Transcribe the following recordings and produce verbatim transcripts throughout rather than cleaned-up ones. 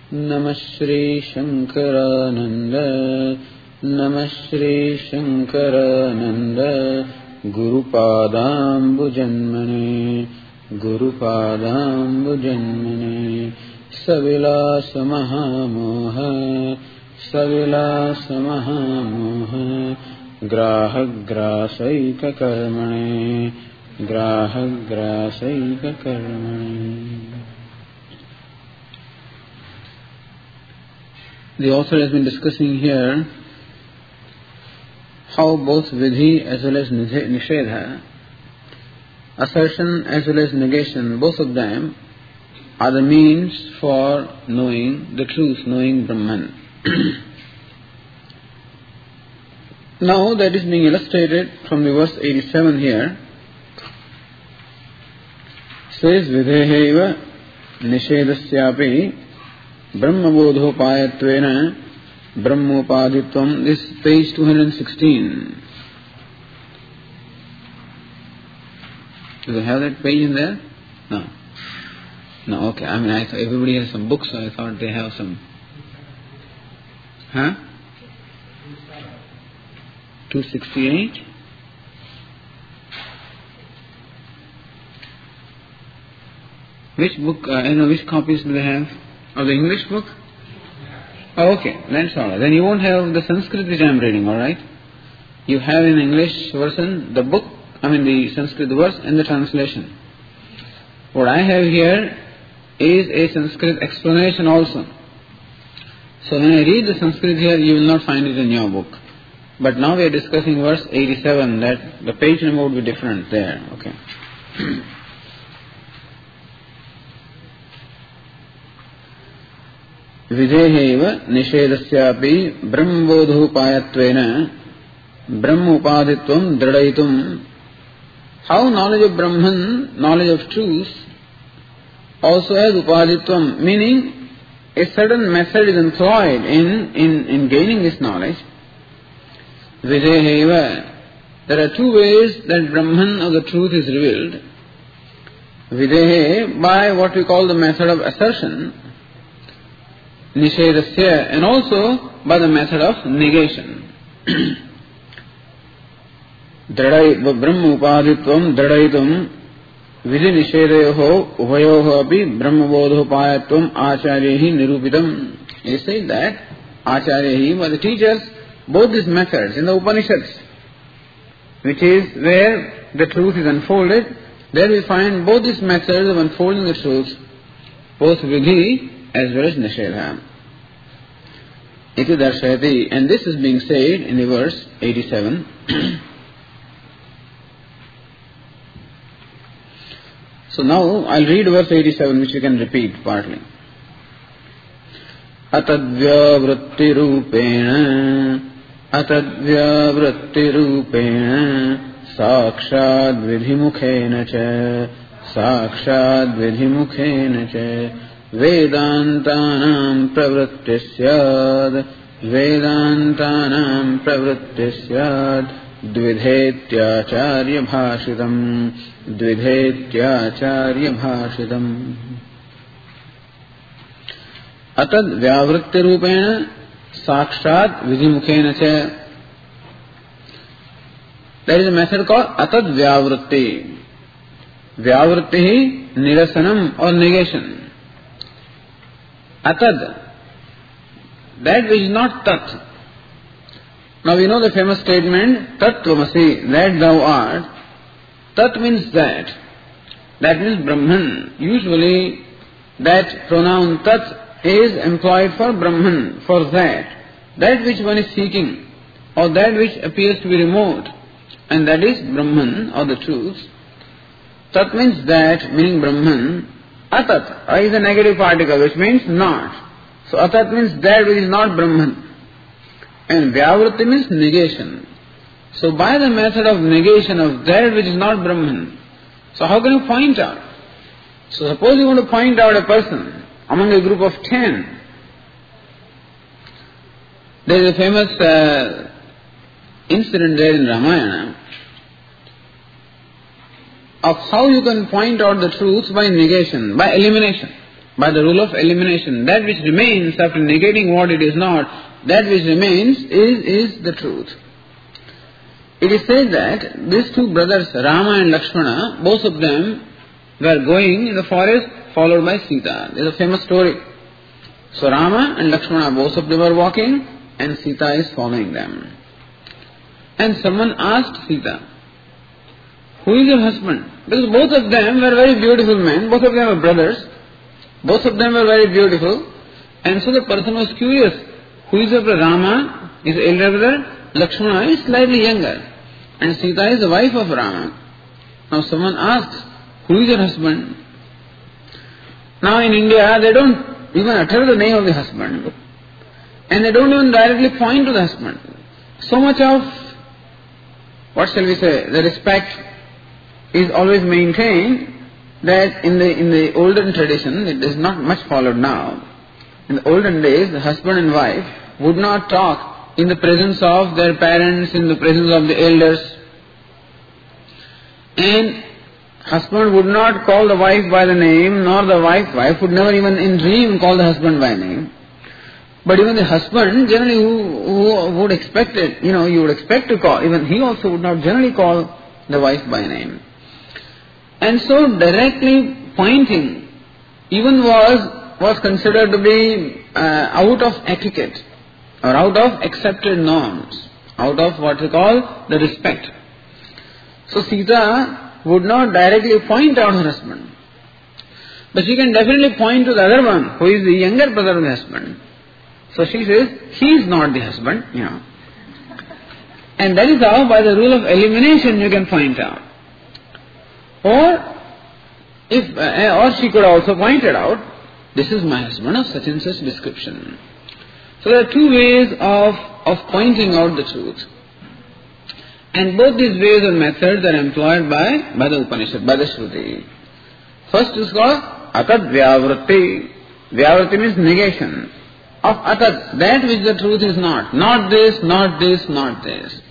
Namah Shri Shankarananda, Namah Shri Shankarananda, Guru Padambu Janmane, Guru Padambu Janmane, Savilasa Mahamoha, Savilasa Mahamoha, Graha Grasaika Karmane, Graha Grasaika Karmane. The author has been discussing here how both vidhi as well as nishedha, assertion as well as negation, both of them are the means for knowing the truth, knowing Brahman. Now that is being illustrated from the verse eighty-seven here. Says vidheheva nishedasyapi Brahmabodhopayatvena Brahmopaditvam. This is page two hundred sixteen. Do they have that page in there? No. No, okay. I mean, I thought everybody has some books, so I thought they have some. Huh? two sixty-eight? Which book, uh, you know, which copies do they have? Of the English book? Oh, okay, that's all right. Then you won't have the Sanskrit which I am reading, all right? You have in English version the book, I mean the Sanskrit verse and the translation. What I have here is a Sanskrit explanation also. So when I read the Sanskrit here, you will not find it in your book. But now we are discussing verse eighty-seven, that the page number would be different there, okay? Videheva nishedasyapi brahmabodhopayatvena brahmopaditvam dradaitum. How knowledge of Brahman, knowledge of truth, also has upaditvam, meaning a certain method is employed in, in, in gaining this knowledge. Videheva, there are two ways that Brahman or the truth is revealed. Videhe, by what we call the method of assertion, nishedasya, and also by the method of negation. Dradai brahmopaditvam dradaitum vidhi nishedayoho uvayoho api brahmabodhopayatvam acharyahi nirupitam. He said that acharyahi, by the teachers, both these methods in the Upanishads, which is where the truth is unfolded, there we find both these methods of unfolding the truth, both vidhi as well as nishedha. Iti darshayati, and this is being said in the verse eighty-seven. So now I'll read verse eighty-seven, which you can repeat partly. Atadvya rupena atadvya rupena sakshad vidhimukhena cha sakshad vidhimukhena cha Vedantanam pravrittisyad Vedantanam pravrittisyad Dvidhetyacharya bhashitam Dvidhetyacharya bhashitam. Atad vyavritti rupena sakshat vidhimukhena cha. There is a method called atad vyavritti. Vyavritti nirasanam or negation. Atad, that which is not tat. Now we know the famous statement, tat tvamasi, that thou art. Tat means that. That means Brahman. Usually that pronoun tat is employed for Brahman, for that. That which one is seeking, or that which appears to be remote, and that is Brahman, or the truth. Tat means that, meaning Brahman. Atat, A is a negative particle, which means not. So atat means that which is not Brahman. And vyavritti means negation. So by the method of negation of that which is not Brahman, so how can you point out? So suppose you want to point out a person among a group of ten. There is a famous uh, incident there in Ramayana of how you can point out the truth by negation, by elimination, by the rule of elimination. That which remains after negating what it is not, that which remains is, is the truth. It is said that these two brothers, Rama and Lakshmana, both of them were going in the forest followed by Sita. There is a famous story. So Rama and Lakshmana, both of them were walking and Sita is following them. And someone asked Sita, who is your husband? Because both of them were very beautiful men, both of them were brothers, both of them were very beautiful. And so the person was curious, who is your brother? Rama is the elder brother, Lakshmana is slightly younger. And Sita is the wife of Rama. Now someone asks, who is your husband? Now in India, they don't even utter the name of the husband. And they don't even directly point to the husband. So much of, what shall we say, the respect is always maintained that in the in the olden tradition, it is not much followed now. In the olden days, the husband and wife would not talk in the presence of their parents, in the presence of the elders. And husband would not call the wife by the name, nor the wife, wife would never even in dream call the husband by name. But even the husband, generally who, who would expect it, you know, you would expect to call, even he also would not generally call the wife by name. And so directly pointing even was, was considered to be uh, out of etiquette or out of accepted norms, out of what we call the respect. So Sita would not directly point out her husband. But she can definitely point to the other one, who is the younger brother of the husband. So she says, he is not the husband, you know. And that is how, by the rule of elimination, you can point out. Or, if, uh, or she could also point it out, this is my husband of such and such description. So there are two ways of, of pointing out the truth. And both these ways or methods are employed by, by the Upanishad, by the Shruti. First is called Atat Vyavritti. Vyavritti means negation of Atat, that which the truth is not. Not this, not this, not this.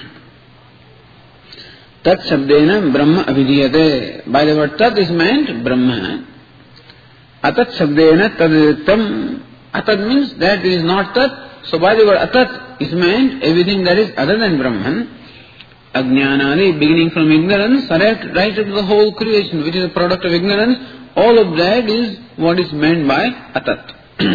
Tat Shabdena Brahma Abhidiyate. By the word Tat is meant Brahma. Atat Shabdena Tadritam. Atat means that it is not Tat. So by the word Atat is meant everything that is other than Brahman. Ajnanadi, beginning from ignorance, right, right up to the whole creation, which is a product of ignorance, all of that is what is meant by Atat.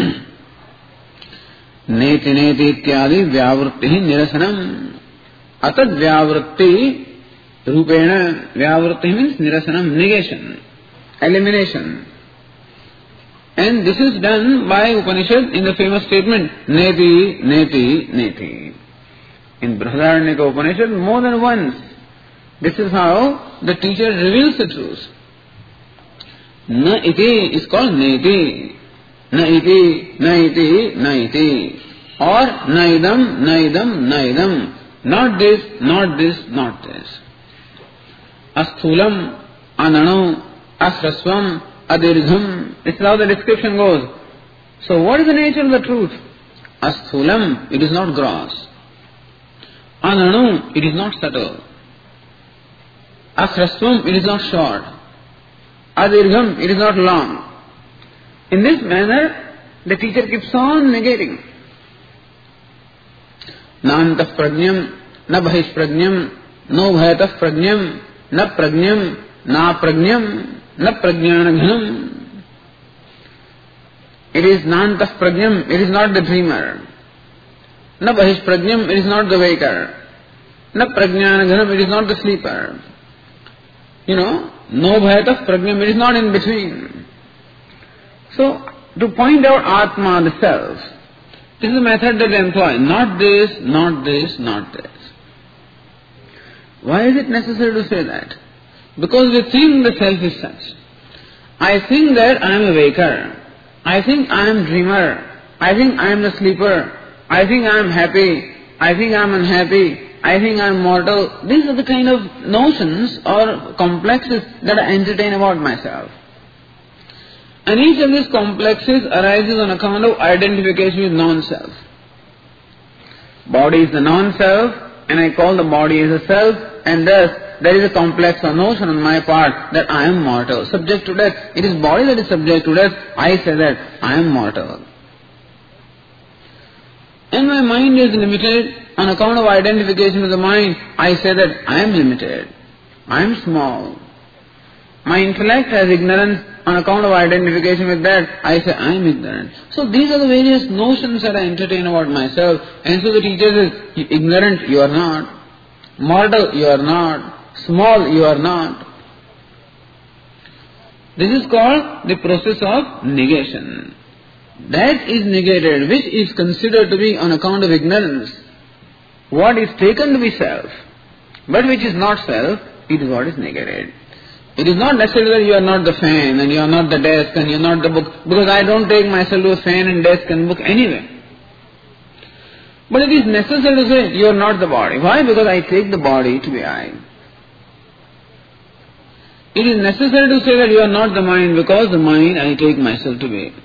Neti neti ityadi vyavritti nirasanam. Atat vyavritti rupena. Vyavritti means nirasanam, negation, elimination. And this is done by Upanishad in the famous statement, Neti, Neti, Neti. In Brihadaranyaka Upanishad, more than once, this is how the teacher reveals the truth. Na iti is called neti. Na iti, na iti, na iti. Or naidam, naidam, naidam. Not this, not this, not this. Asthulam, ananu, asrasvam, adirgham. This is how the description goes. So what is the nature of the truth? Asthulam, it is not gross. Ananu, it is not subtle. Asrasvam, it is not short. Adirgham, it is not long. In this manner, the teacher keeps on negating. Na antah prajnam, na bahish prajnam, no bhayatah prajnam, na prajnam, na prajnam, na prajnanaghanam. It is nantah prajnam, it is not the dreamer. Na bahish prajnam, it is not the waker. Na prajnanaghanam, it is not the sleeper. You know, no bhayatah prajnam, it is not in between. So, to point out Atma, the self, this is a method that they employ. Not this, not this, not this. Why is it necessary to say that? Because we think the self is such. I think that I am a waker. I think I am dreamer. I think I am the sleeper. I think I am happy. I think I am unhappy. I think I am mortal. These are the kind of notions or complexes that I entertain about myself. And each of these complexes arises on account of identification with non-self. Body is the non-self, and I call the body as a self, and thus birth, there is a complex or notion on my part that I am mortal, subject to death. It is body that is subject to death. I say that I am mortal. And my mind is limited on account of identification with the mind. I say that I am limited. I am small. My intellect has ignorance on account of identification with that. I say I am ignorant. So these are the various notions that I entertain about myself. And so the teacher says, ignorant you are not. Mortal you are not. Small you are not. This is called the process of negation. That is negated, which is considered to be on account of ignorance. What is taken to be self, but which is not self, it is what is negated. It is not necessary that you are not the fan and you are not the desk and you are not the book, because I don't take myself to a fan and desk and book anyway. But it is necessary to say you are not the body. Why? Because I take the body to be I. It is necessary to say that you are not the mind, because the mind I take myself to be.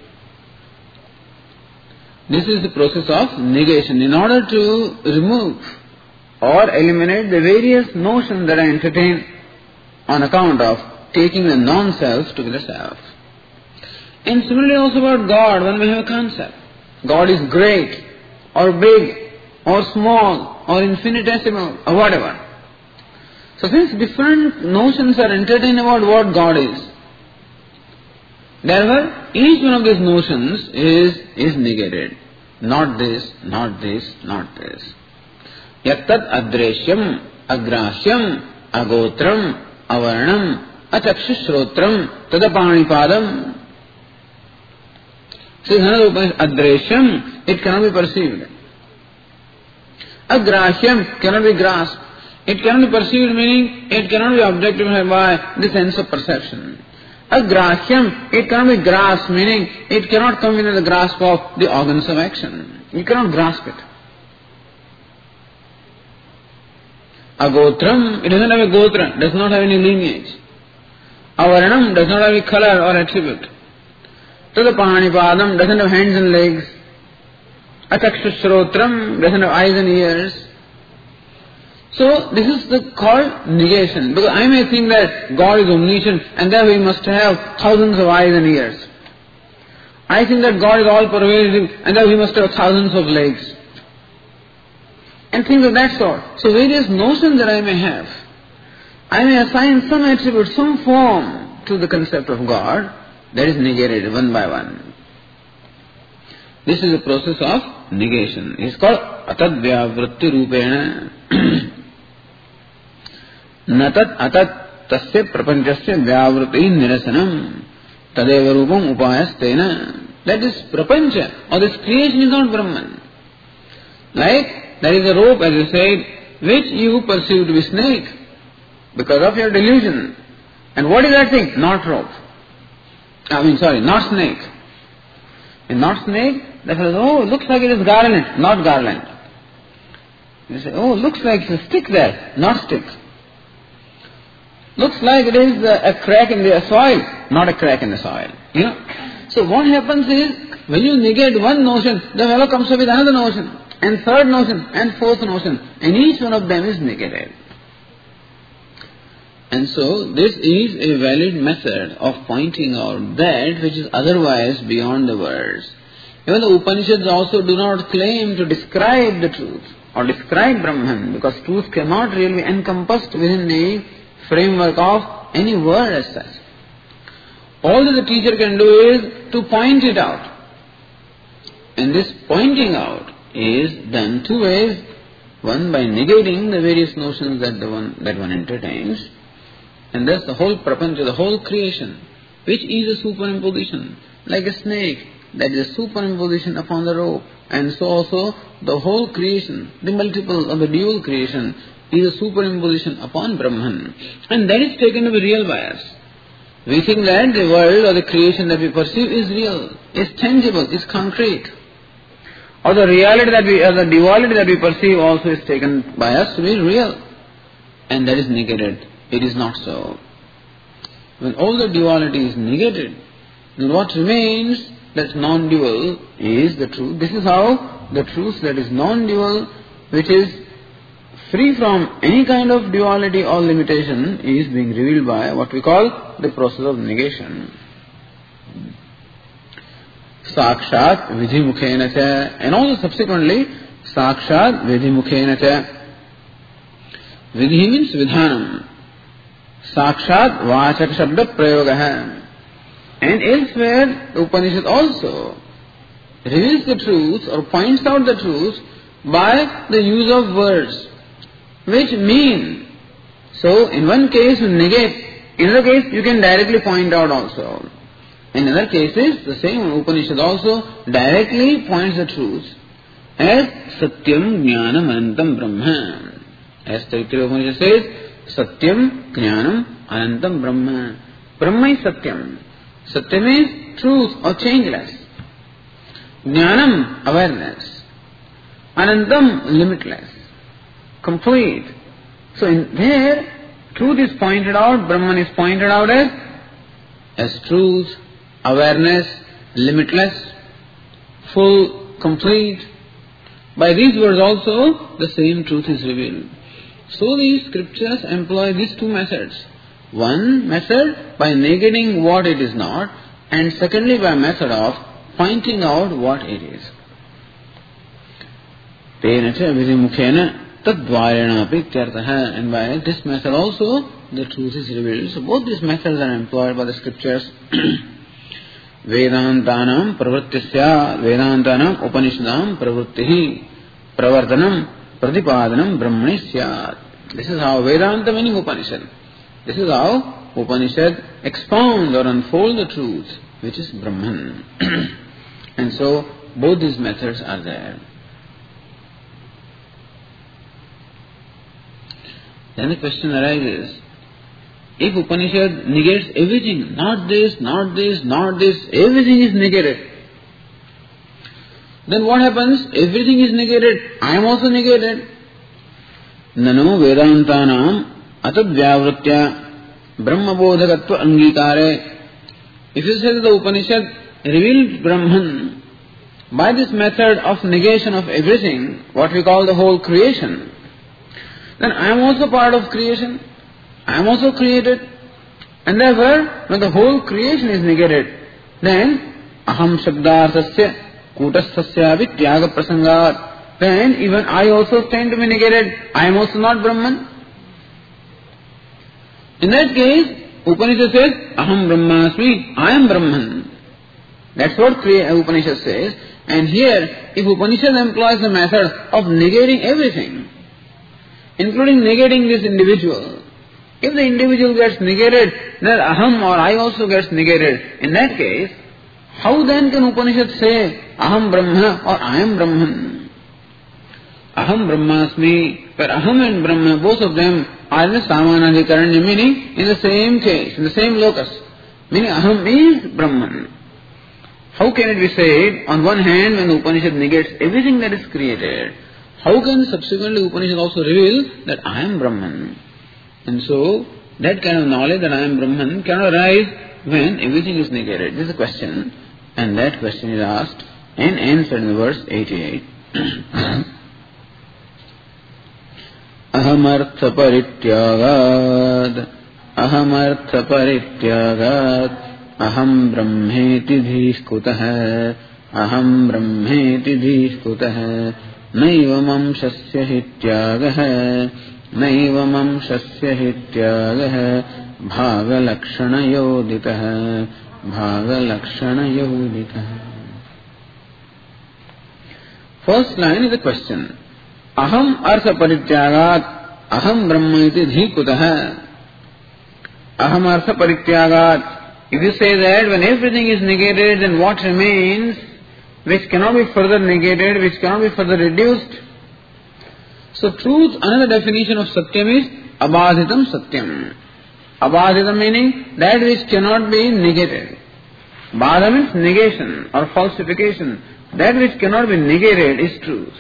This is the process of negation. In order to remove or eliminate the various notions that I entertain on account of taking the non-self to be the self. And similarly also about God, one may have a concept. God is great, or big, or small, or infinitesimal, or whatever. So since different notions are entertained about what God is, therefore each one of these notions is, is negated. Not this, not this, not this. Yattat adreshyam, agrashyam, agotram, avarnam, achakshushrotram, tadapanipadam. Says another Upanishad, adreshyam, it cannot be perceived. Agrashyam cannot be grasped. It cannot be perceived, meaning it cannot be objectified by the sense of perception. Agrashyam, it cannot be grasped, meaning it cannot come within the grasp of the organs of action. You cannot grasp it. Agotram, it doesn't have a gotra, does not have any lineage. Avaranam does not have any color or attribute. Tadapanipadam doesn't have hands and legs. Achakshushrotram doesn't have eyes and ears. So this is the called negation, because I may think that God is omniscient and therefore He must have thousands of eyes and ears. I think that God is all pervasive and therefore He must have thousands of legs. And things of that sort. So various notions that I may have, I may assign some attribute, some form to the concept of God, that is negated one by one. This is a process of negation. It is called atadvyavritti rupena. Natat atat tasya prapanchasya vyavritti nirasanam tadeva rupam upayastena. That is prapancha, or this creation is not Brahman. Like there is a rope, as you said, which you perceive to be snake because of your delusion. And what is that thing? Not rope. I mean, sorry, not snake. And not snake, that says, oh, looks like it is garland, not garland. You say, oh, looks like it's a stick there, not stick. Looks like it is a crack in the soil, not a crack in the soil. You know. So what happens is, when you negate one notion, the fellow comes up with another notion, and third notion, and fourth notion, and each one of them is negated. And so this is a valid method of pointing out that which is otherwise beyond the words. Even the Upanishads also do not claim to describe the truth or describe Brahman, because truth cannot really be encompassed within the framework of any word as such. All that the teacher can do is to point it out. And this pointing out is done two ways. One, by negating the various notions that the one that one entertains. And thus the whole prapancha, the whole creation, which is a superimposition, like a snake, that is a superimposition upon the rope. And so also the whole creation, the multiple of the dual creation, is a superimposition upon Brahman. And that is taken to be real by us. We think that the world or the creation that we perceive is real, is tangible, is concrete. Or the reality that we, or the duality that we perceive also is taken by us to be real. And that is negated. It is not so. When all the duality is negated, then what remains that's non-dual is the truth. This is how the truth that is non-dual, which is free from any kind of duality or limitation, is being revealed by what we call the process of negation. Sakshat vidhimukhena cha, and also subsequently Sakshat vidhimukhena cha. Vidhi means vidhanam. Sakshat vachak shabda prayoga. And elsewhere the Upanishad also reveals the truth or points out the truth by the use of words which mean. So in one case you negate, in another case you can directly point out also. In other cases the same Upanishad also directly points the truth as Satyam Jnanam Anantam Brahma. As Taittiriya Upanishad says, Satyam Jnanam Anantam Brahma. Brahma is Satyam. Satyam means truth or changeless. Jnanam, awareness. Anantam, limitless. Complete. So in there, truth is pointed out, Brahman is pointed out as, as truth, awareness, limitless, full, complete. By these words also, the same truth is revealed. So these scriptures employ these two methods. One method by negating what it is not, and secondly by method of pointing out what it is. Tena cha vidhimukhena tadvarena api ityartah. And by this method also the truth is revealed. So both these methods are employed by the scriptures. Vedantanam pravrittisya Vedantanam Upanishadam pravrittihi pravartanam pradipadanam brahmani syat. This is how Vedanta meaning Upanishad. This is how Upanishad expound or unfold the truth, which is Brahman. And so both these methods are there. Then the question arises, if Upanishad negates everything, not this, not this, not this, everything is negated, then what happens? Everything is negated, I am also negated. Nano Vedantanam atadvyavritya brahmabodhakatva angikare. If you say that the Upanishad revealed Brahman by this method of negation of everything, what we call the whole creation, then I am also part of creation. I am also created. And therefore, when the whole creation is negated, then aham shabdarthasya kutasthasya vityaga prasangat, then even I also stand to be negated. I am also not Brahman. In that case, Upanishad says, aham brahmasmi, I am Brahman. That's what Upanishad says. And here, if Upanishad employs the method of negating everything, including negating this individual, if the individual gets negated, then aham or I also gets negated. In that case, how then can Upanishad say, aham Brahma or I am Brahman? Aham Brahmasmi, where aham and Brahma, both of them are in the Samanadhikaranya, meaning in the same case, in the same locus. Meaning aham is Brahman. How can it be said, on one hand, when the Upanishad negates everything that is created, how can subsequently Upanishad also reveal that I am Brahman? And so, that kind of knowledge that I am Brahman cannot arise when everything is negated. This is a question, and that question is asked and answered in verse eighty-eight. Ahamartha parityagad, ahamartha parityagad, aham brahmeti dhishkutah, aham brahmeti dhishkutah, naivam shasya hityagah, naivam shasya hityagah, bhagalakshana yoditah, bhagalakshana yoditah. First line is a question. Aham artha parityagat, aham brahma iti dhikutah. Aham artha parityagat. If you say that when everything is negated, then what remains which cannot be further negated, which cannot be further reduced? So truth, another definition of Satyam is abadhitam Satyam. Abadhitam meaning that which cannot be negated. Badha means negation or falsification. That which cannot be negated is truth.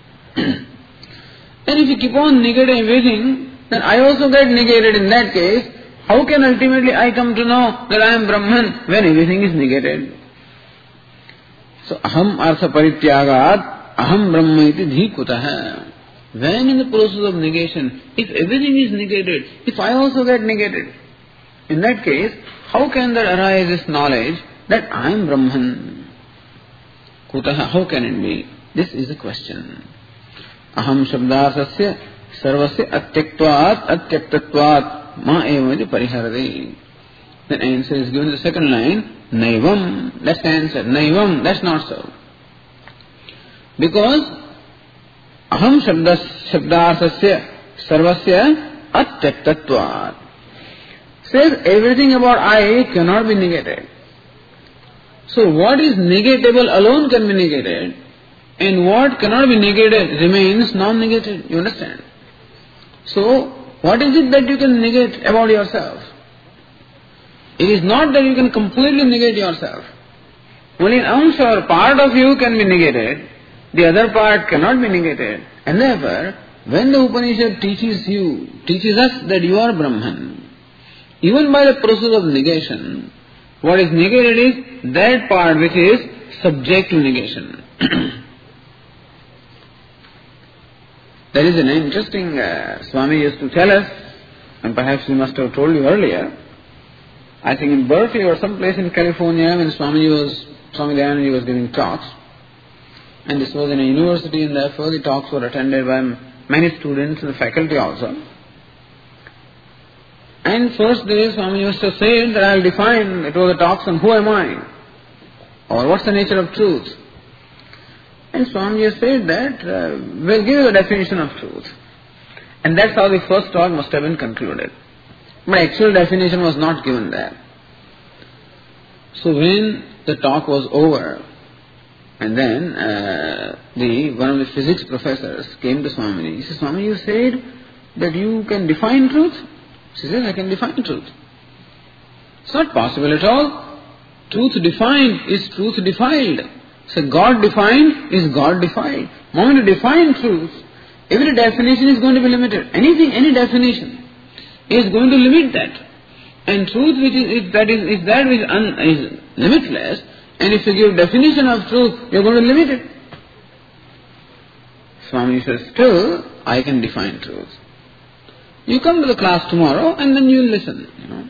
And if you keep on negating everything, then I also get negated in that case. How can ultimately I come to know that I am Brahman when everything is negated? So, aham artha parityagat, aham brahma iti dhikutah. When in the process of negation, if everything is negated, if I also get negated, in that case, how can there arise this knowledge that I am Brahman? Kutaha, how can it be? This is the question. Aham shabdasasya sarvasya atyaktvat atyaktatvat ma evadi pariharade. The answer is given in the second line, Naivam. That's the answer. Naivam, that's not so. Because Aham shabdasasya sarvasya atyaktatvat says everything about I cannot be negated. So what is negatable alone can be negated, and what cannot be negated remains non-negated. You understand? So what is it that you can negate about yourself? It is not that you can completely negate yourself. Only an ounce or part of you can be negated, the other part cannot be negated. And therefore, when the Upanishad teaches you, teaches us that you are Brahman, even by the process of negation, what is negated is that part which is subject to negation. There is an interesting, uh, Swami used to tell us, and perhaps he must have told you earlier, I think in Berkeley or some place in California, when Swami was, Swami Dayananda was giving talks, and this was in a university, and therefore the talks were attended by many students and the faculty also. And first day Swami used to say that I will define, it was a talk on who am I, or what's the nature of truth. And Swami has said that uh, we'll give you the definition of truth. And that's how the first talk must have been concluded. My actual definition was not given there. So when the talk was over, and then uh, the one of the physics professors came to Swami. He said, Swami, you said that you can define truth? She says, I can define truth. It's not possible at all. Truth defined is truth defiled. So God defined is God defiled. The moment you define truth, every definition is going to be limited. Anything, any definition is going to limit that. And truth which is, is that is, is that which un, is limitless, and if you give definition of truth, you are going to limit it. Swami says, still, I can define truth. You come to the class tomorrow and then you will listen, you know.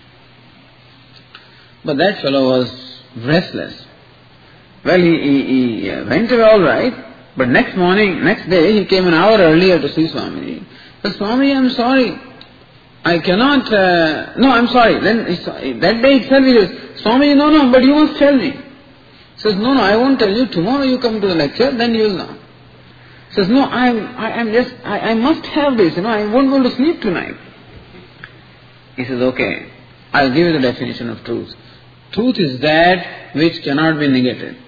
But that fellow was restless. Well, he, he, he went away all right, but next morning, next day, he came an hour earlier to see Swami. He said, Swami, I am sorry. I cannot, uh, no, I am sorry. Then he, that day itself he says, Swami, no, no, but you must tell me. He says, no, no, I won't tell you. Tomorrow you come to the lecture, then you will know. He says, no, I am, I am just, I, I must have this, you know, I won't go to sleep tonight. He says, okay, I'll give you the definition of truth. Truth is that which cannot be negated.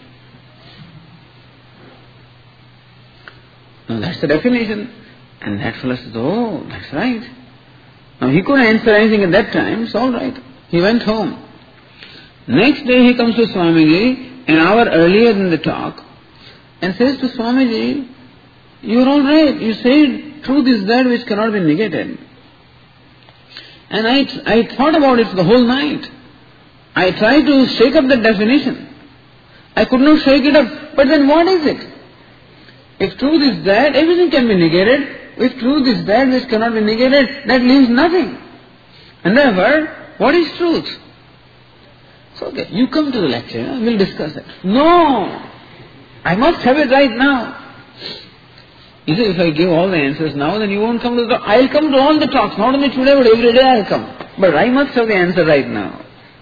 Now that's the definition. And that fellow says, oh, that's right. Now he couldn't answer anything at that time, it's all right. He went home. Next day he comes to Swamiji, an hour earlier than the talk, and says to Swamiji, you're all right. You said truth is that which cannot be negated. And I, I thought about it for the whole night. I tried to shake up the definition. I could not shake it up. But then what is it? If truth is that, everything can be negated. If truth is that which cannot be negated, that leaves nothing. And therefore, what is truth? So okay, you come to the lecture, we'll discuss it. No! I must have it right now. He said, if I give all the answers now, then you won't come to the talk. I'll come to all the talks, not only today, but every day I'll come. But I must have the answer right now.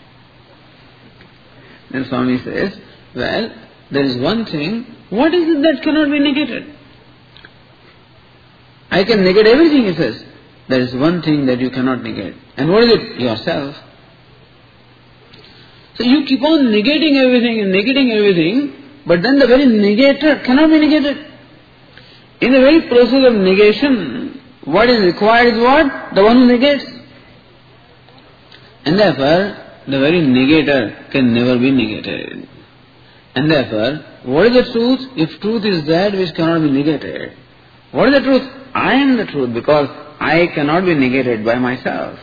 Then Swami says, well, there is one thing. What is it that cannot be negated? I can negate everything, he says. There is one thing that you cannot negate. And what is it? Yourself. So you keep on negating everything and negating everything, but then the very negator cannot be negated. In the very process of negation, what is required is what? The one who negates. And therefore, the very negator can never be negated. And therefore, what is the truth? If truth is that which cannot be negated, what is the truth? I am the truth because I cannot be negated by myself.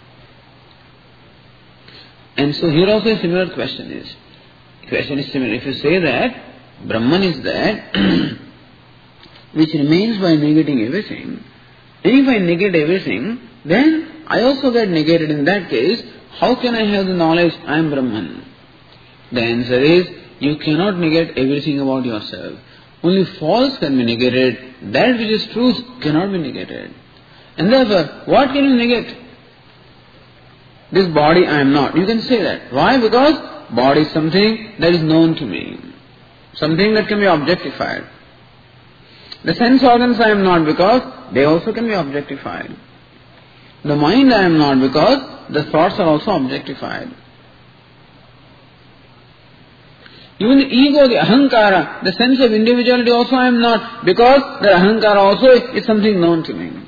And so here also a similar question is. The question is similar. If you say that Brahman is that, which remains by negating everything. And if I negate everything, then I also get negated. In that case, how can I have the knowledge I am Brahman? The answer is, you cannot negate everything about yourself. Only false can be negated. That which is truth cannot be negated. And therefore, what can you negate? This body I am not. You can say that. Why? Because body is something that is known to me. Something that can be objectified. The sense organs I am not because they also can be objectified. The mind I am not because the thoughts are also objectified. Even the ego, the ahankara, the sense of individuality also I am not because the ahankara also is something known to me.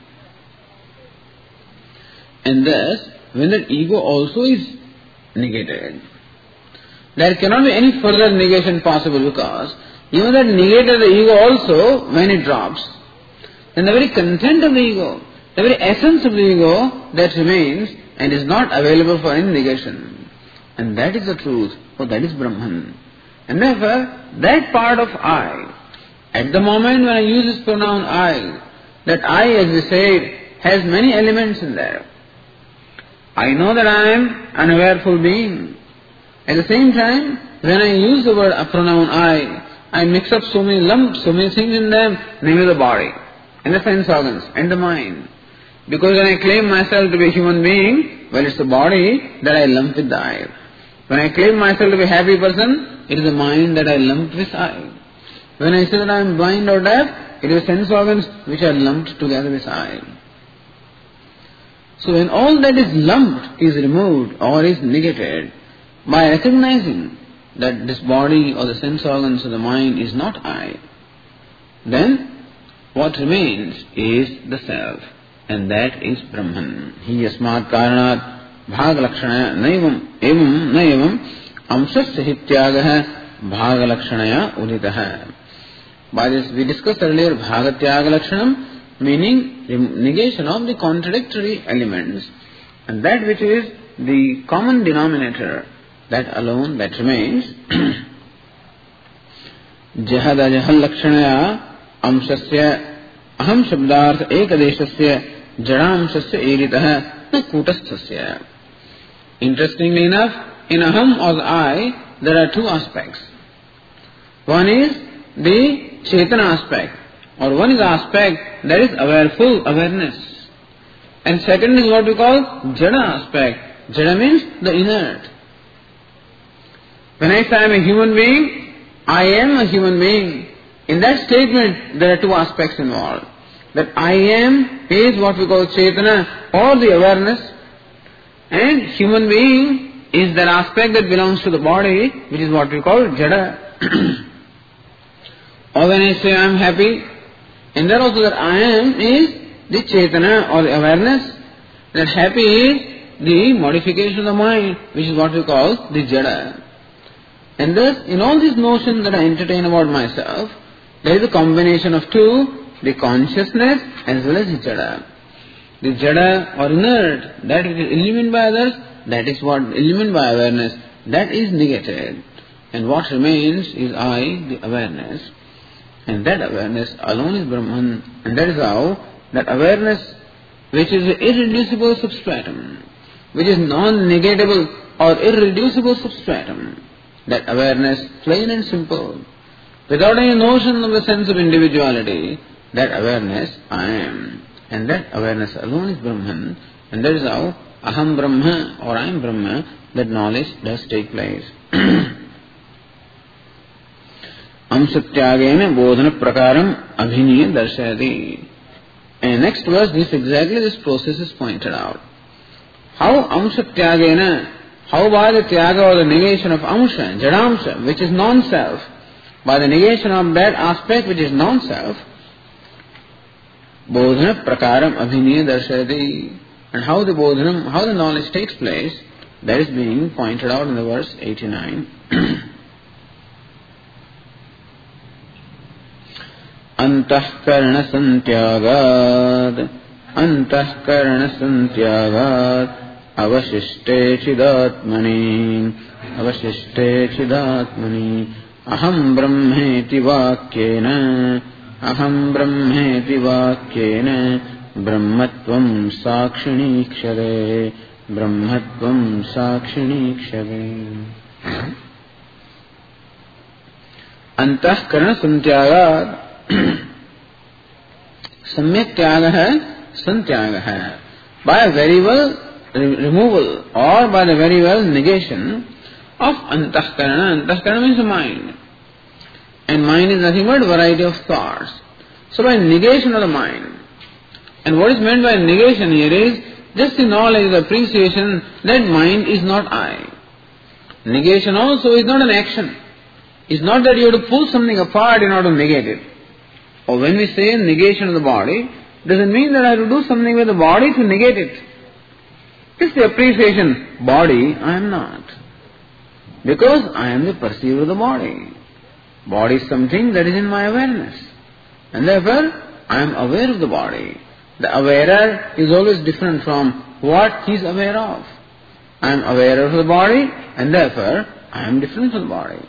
And thus, when that ego also is negated, there cannot be any further negation possible because even that negated the ego also, when it drops, then the very content of the ego, the very essence of the ego that remains and is not available for any negation. And that is the truth, for that is Brahman. And therefore, that part of I, at the moment when I use this pronoun I, that I, as we said, has many elements in there. I know that I am an awareful being. At the same time, when I use the word a pronoun I, I mix up so many lumps, so many things in them, namely the body, and the sense organs, and the mind. Because when I claim myself to be a human being, well, it's the body that I lump with the I. When I claim myself to be a happy person, it is the mind that I lump with I. When I say that I am blind or deaf, it is the sense organs which are lumped together with I. So when all that is lumped is removed or is negated, by recognizing that this body or the sense organs or the mind is not I, then what remains is the self, and that is Brahman. Hi yasmat karanat bhag lakshanaya naivam evam naivam amsasya hityagah bhag lakshanaya uditah. By this we discussed earlier bhagatyag lakshanam, meaning the negation of the contradictory elements, and that which is the common denominator, that alone that remains. Jahad ajahal lakshanaya amsasya aham shabdarth ekadeshasya jadamsasya eritah na kutasthasya. Interestingly enough, in aham or the I, there are two aspects. One is the Chetana aspect, or one is the aspect that is awareful awareness. And second is what we call Jada aspect. Jada means the inert. When I say I am a human being, I am a human being. In that statement, there are two aspects involved. That I am is what we call Chetana, or the awareness, and human being is that aspect that belongs to the body, which is what we call Jada. Or when I say I am happy, and there also that I am is the Chetana or the awareness. That happy is the modification of the mind, which is what we call the Jada. And thus, in all these notions that I entertain about myself, there is a combination of two, the consciousness as well as the Jada. The Jada or inert, that which is illumined by others, that is what illumined by awareness, that is negated. And what remains is I, the awareness. And that awareness alone is Brahman. And that is how that awareness, which is the irreducible substratum, which is non-negatable or irreducible substratum, that awareness, plain and simple, without any notion of the sense of individuality, that awareness I am. And that awareness alone is Brahman. And that is how Aham Brahma or I am Brahma, that knowledge does take place. Amsatyagena bodhana prakaram abhiniya darshayati. And next verse, this exactly this process is pointed out. How amsatyagena, how by the tyaga or the negation of amsha, jadamsha, which is non-self, by the negation of that aspect which is non-self, bodhana prakaram abhiniya darshayati. And how the bodhanam, how the knowledge takes place, that is being pointed out in the verse eighty-nine. Antahkarana santyagad, antahkarana santyagad, avashishte chidatmani, avashishte chidatmani, aham brahmeti vakyena, aham brahmeti vakyena brahmatvam sakshini brahmatvam sakshini अंतःकरण संत्यागात् सम्यक त्याग है संत्याग है by a very well removal or by the very well negation of antahkarana. Antahkarana means mind, and mind is nothing but variety of thoughts. So by negation of the mind, and what is meant by negation here is just the knowledge, the appreciation that mind is not I. Negation also is not an action. It's not that you have to pull something apart in order to negate it. Or when we say negation of the body, doesn't mean that I have to do something with the body to negate it. It's the appreciation, body I am not. Because I am the perceiver of the body. Body is something that is in my awareness. And therefore, I am aware of the body. The awarer is always different from what he is aware of. I am aware of the body, and therefore, I am different from the body.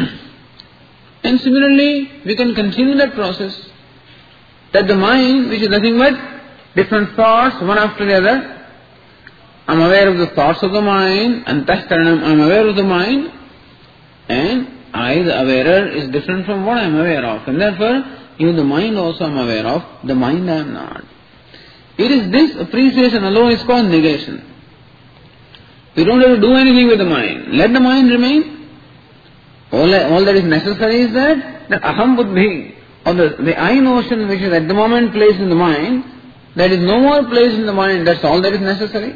And similarly, we can continue that process. That the mind, which is nothing but different thoughts, one after the other, I am aware of the thoughts of the mind, antahkaranam, I am aware of the mind, and I, the awarer, is different from what I am aware of. And therefore, even the mind also I am aware of, the mind I am not. It is this appreciation alone is called negation. We don't have to do anything with the mind. Let the mind remain. All, all that is necessary is that the aham buddhi, or the, the I notion which is at the moment placed in the mind, that is no more placed in the mind, that's all that is necessary.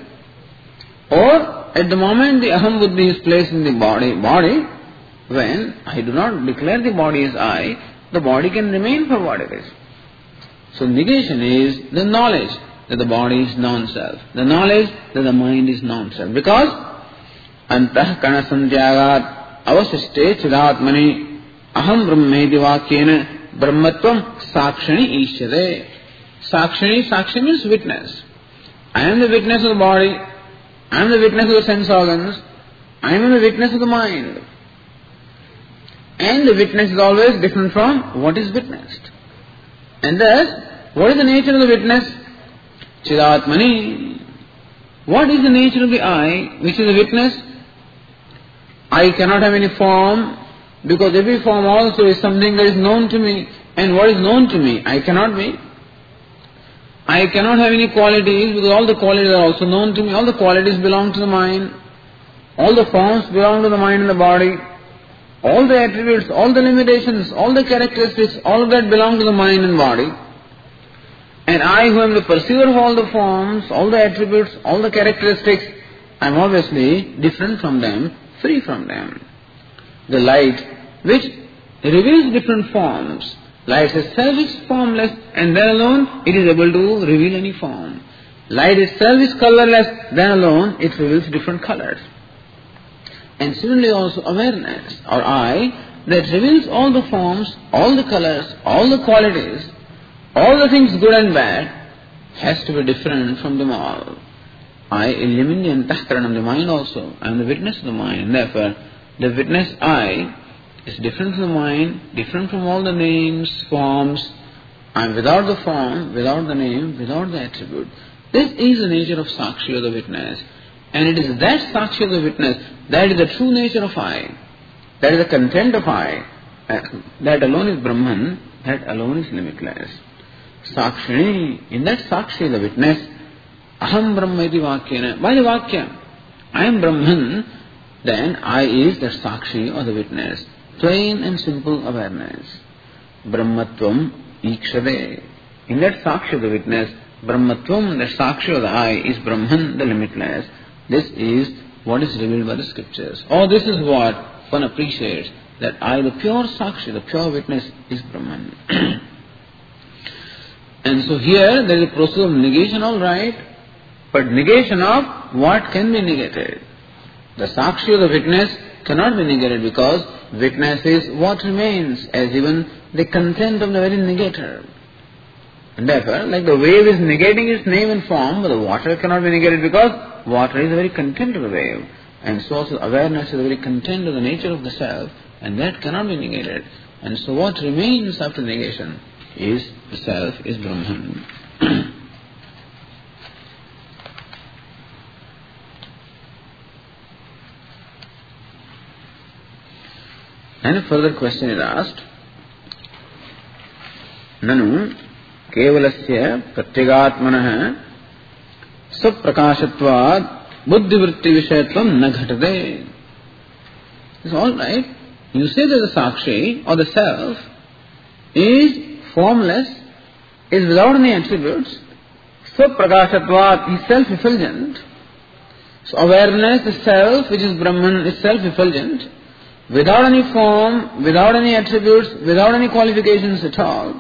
Or at the moment the aham buddhi is placed in the body, body, when I do not declare the body as I, the body can remain for what it is. So negation is the knowledge that the body is non-self, the knowledge that the mind is non-self. Because antahkarana santyagat avasiste chidatmani aham brahmeti vakyena brahmatvam sakshini ishyate. Sakshini, sakshi means witness. I am the witness of the body, I am the witness of the sense organs, I am the witness of the mind. And the witness is always different from what is witnessed. And thus, what is the nature of the witness? Chidatmani. What is the nature of the I, which is the witness? I cannot have any form, because every form also is something that is known to me. And what is known to me, I cannot be. I cannot have any qualities, because all the qualities are also known to me. All the qualities belong to the mind. All the forms belong to the mind and the body. All the attributes, all the limitations, all the characteristics, all of that belong to the mind and body. And I, who am the perceiver of all the forms, all the attributes, all the characteristics, I am obviously different from them, free from them. The light, which reveals different forms, light itself is formless, and then alone it is able to reveal any form. Light itself is colorless, then alone it reveals different colors. And similarly also awareness, or I, that reveals all the forms, all the colors, all the qualities, all the things good and bad, has to be different from them all. I illumine the antahkarana of the mind also. I am the witness of the mind, and therefore the witness I is different from the mind, different from all the names, forms. I am without the form, without the name, without the attribute. This is the nature of Sakshi, or the witness. And it is that Sakshi of the witness, that is the true nature of I, that is the content of I, that alone is Brahman, that alone is limitless. Sakshini, in that Sakshi, the witness, aham brahmeti vakyena, by the Vakya, I am Brahman, then I is the Sakshi or the witness. Plain and simple awareness. Brahmatvam ikshade. In that Sakshi of the witness, Brahmatvam, the Sakshi of the I, is Brahman, the limitless. This is what is revealed by the scriptures. Or this is what one appreciates, that I, the pure Sakshi, the pure witness, is Brahman. And so here there is a process of negation, all right, but negation of what can be negated. The Sakshi of the witness cannot be negated, because witness is what remains, as even the content of the very negator. And therefore, like the wave is negating its name and form, but the water cannot be negated, because water is the very content of the wave. And so also awareness is the very content of the nature of the self, and that cannot be negated. And so what remains after negation is the self, is Brahman. And a further question is asked. Nanu kevalasya pratyagatmanah saprakashatvad buddhivritti vishayatvam na ghatate. It's all right. You say that the Sakshi or the self is formless, is without any attributes. Saprakashatvad is self-effulgent. So awareness, the self, which is Brahman, is self-effulgent. Without any form, without any attributes, without any qualifications at all.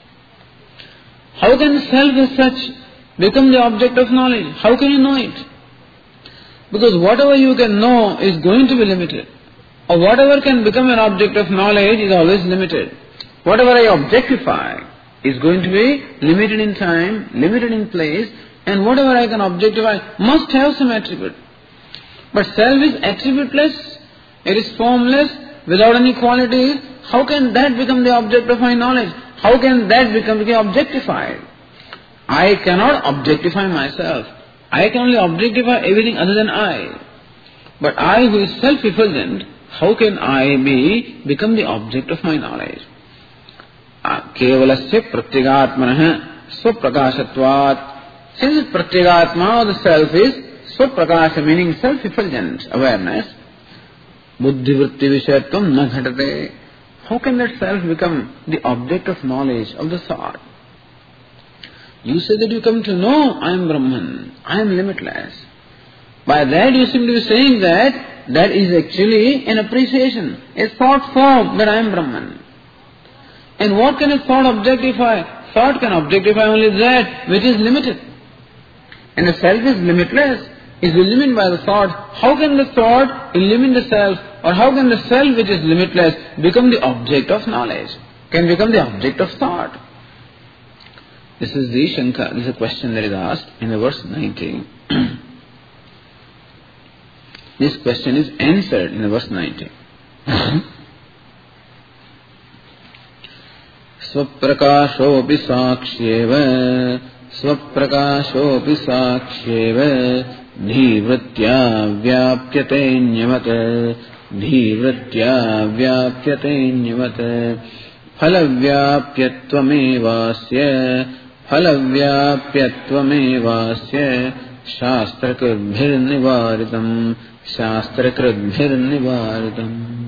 How can self as such become the object of knowledge? How can you know it? Because whatever you can know is going to be limited. Or whatever can become an object of knowledge is always limited. Whatever I objectify is going to be limited in time, limited in place, and whatever I can objectify must have some attribute. But self is attributeless. It is formless, without any qualities. How can that become the object of my knowledge? How can that become objectified? I cannot objectify myself. I can only objectify everything other than I. But I who is self-effulgent, how can I be become the object of my knowledge? Kevalasya pratyagatmanah svaprakashatvat. Since pratyagatma or the self is svaprakasha, meaning self-effulgent awareness, buddhivritti vishayatvam na ghatate. How can that self become the object of knowledge, of the thought? You say that you come to know I am Brahman, I am limitless. By that you seem to be saying that that is actually an appreciation, a thought form that I am Brahman. And what can a thought objectify? Thought can objectify only that which is limited. And the self is limitless, is illumined by the thought. How can the thought illumine the self, or how can the self which is limitless become the object of knowledge, can become the object of thought? This is the Shanka, this is a question that is asked in the verse ninety. This question is answered in the verse ninety. Svaprakashopi sakshyeva Svaprakashopi sakshyeva Dhivritya vyapyate nyamata Dhivritya vyapyate nyamata Phalavyapyatvamevasya Phalavyapyatvamevasya Shastrakridbhirnivaritam Shastrakridbhirnivaritam.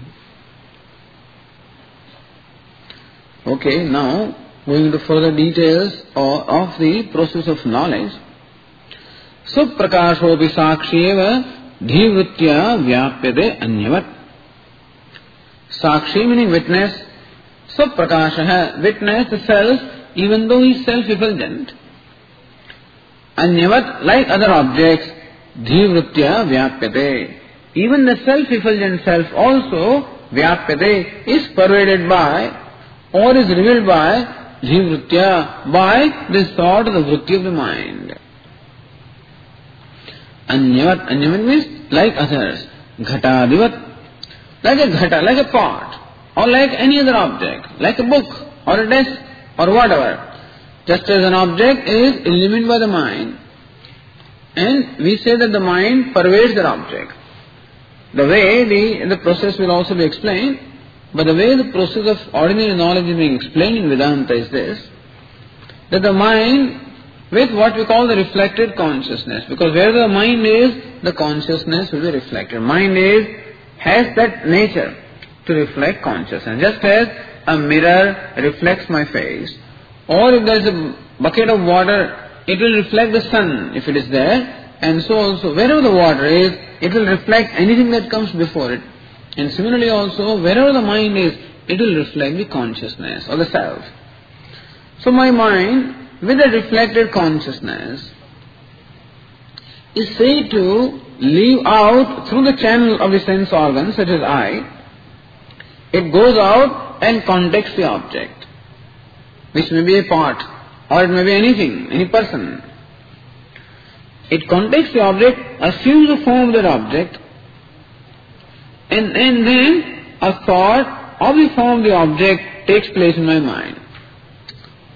Okay, now going into further details of, of the process of knowledge. Suprakashopi sakshyeva dhivritya vyapyate anyavat. Sakshi meaning witness. Suprakasha, witness the self, even though he is self-effulgent. Anyavat, like other objects, dhivritya vyapyate. Even the self-effulgent self also, vyapyate, is pervaded by or is revealed by dhivritya, by this thought of the vritti of the mind. Anyavat, anyavat means like others. Ghatadivat, like a ghata, like a pot, or like any other object, like a book, or a desk, or whatever. Just as an object is illumined by the mind, and we say that the mind pervades that object. The way the, the process will also be explained, but the way the process of ordinary knowledge is being explained in Vedanta is this, that the mind with what we call the reflected consciousness, because where the mind is, the consciousness will be reflected. Mind is, has that nature to reflect consciousness. Just as a mirror reflects my face, or if there is a bucket of water, it will reflect the sun if it is there, and so also wherever the water is, it will reflect anything that comes before it. And similarly also, wherever the mind is, it will reflect the consciousness or the self. So my mind, with a reflected consciousness, is said to leave out through the channel of the sense organs, such as eye. It goes out and contacts the object, which may be a pot, or it may be anything, any person. It contacts the object, assumes the form of that object, and, and then a thought of the form of the object takes place in my mind.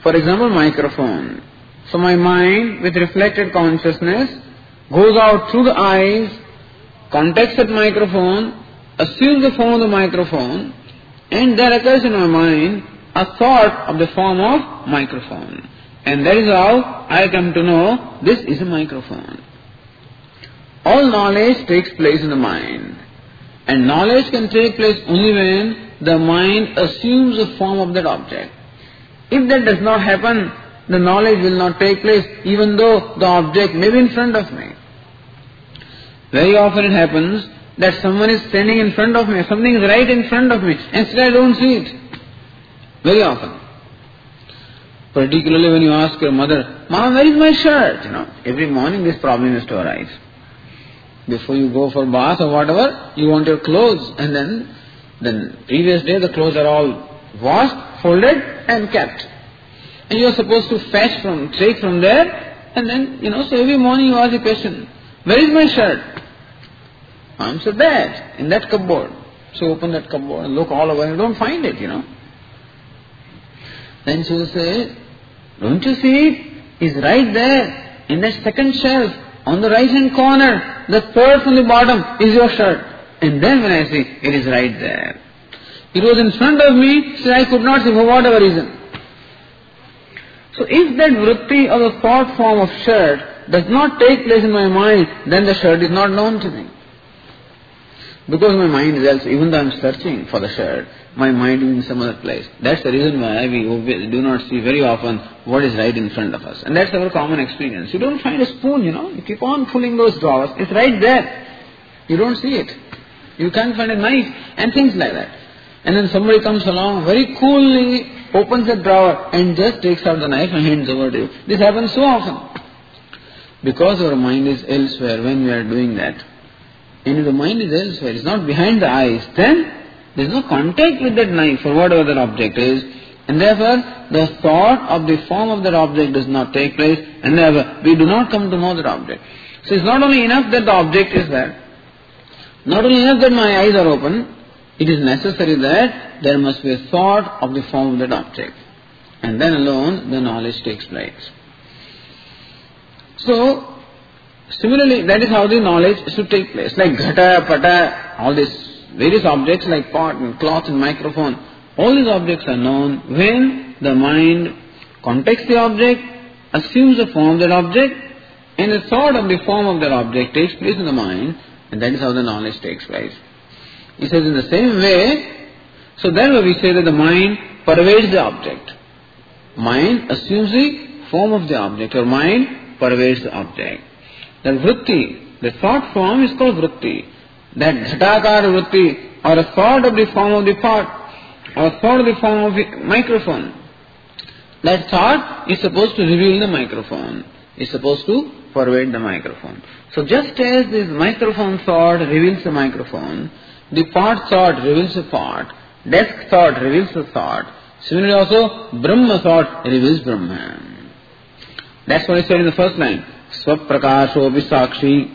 For example, microphone. So my mind with reflected consciousness goes out through the eyes, contacts that microphone, assumes the form of the microphone, and there occurs in my mind a thought of the form of microphone. And that is how I come to know this is a microphone. All knowledge takes place in the mind. And knowledge can take place only when the mind assumes the form of that object. If that does not happen, the knowledge will not take place, even though the object may be in front of me. Very often it happens that someone is standing in front of me, something is right in front of me, and still I don't see it. Very often. Particularly when you ask your mother, Mom, where is my shirt? You know, every morning this problem is to arise. Before you go for bath or whatever, you want your clothes, and then the previous day the clothes are all washed, folded and kept. And you are supposed to fetch from, take from there, and then, you know, so every morning you ask the question, where is my shirt? Mom said, there, in that cupboard. So open that cupboard and look all over and you don't find it, you know. Then she will say, don't you see it? It's right there, in that second shelf, on the right hand corner, the third from the bottom is your shirt. And then when I see, it is right there. It was in front of me, so I could not see for whatever reason. So if that vritti or the thought form of shirt does not take place in my mind, then the shirt is not known to me. Because my mind is also, even though I am searching for the shirt, my mind is in some other place. That's the reason why we do not see very often what is right in front of us. And that's our common experience. You don't find a spoon, you know. You keep on pulling those drawers. It's right there. You don't see it. You can't find a knife and things like that. And then somebody comes along, very coolly opens the drawer and just takes out the knife and hands over to you. This happens so often. Because our mind is elsewhere when we are doing that. And if the mind is elsewhere, it's not behind the eyes, then there is no contact with that knife or whatever that object is. And therefore, the thought of the form of that object does not take place. And therefore, we do not come to know that object. So it's not only enough that the object is there. Not only enough that my eyes are open, it is necessary that there must be a thought of the form of that object. And then alone the knowledge takes place. So, similarly, that is how the knowledge should take place. Like ghata, pata, all these various objects like pot and cloth and microphone, all these objects are known when the mind contacts the object, assumes the form of that object, and the thought of the form of that object takes place in the mind, and that is how the knowledge takes place. He says in the same way, so then we say that the mind pervades the object. Mind assumes the form of the object, or mind pervades the object. The vritti, the thought form is called vritti. That ghatakar vritti, or a thought of the form of the pot, or a thought of the form of the microphone. That thought is supposed to reveal the microphone, is supposed to pervade the microphone. So just as this microphone thought reveals the microphone, the pot thought reveals the pot, desk thought reveals the thought, similarly also Brahma thought reveals Brahman. That's what I said in the first line. Swaprakasho visakshi.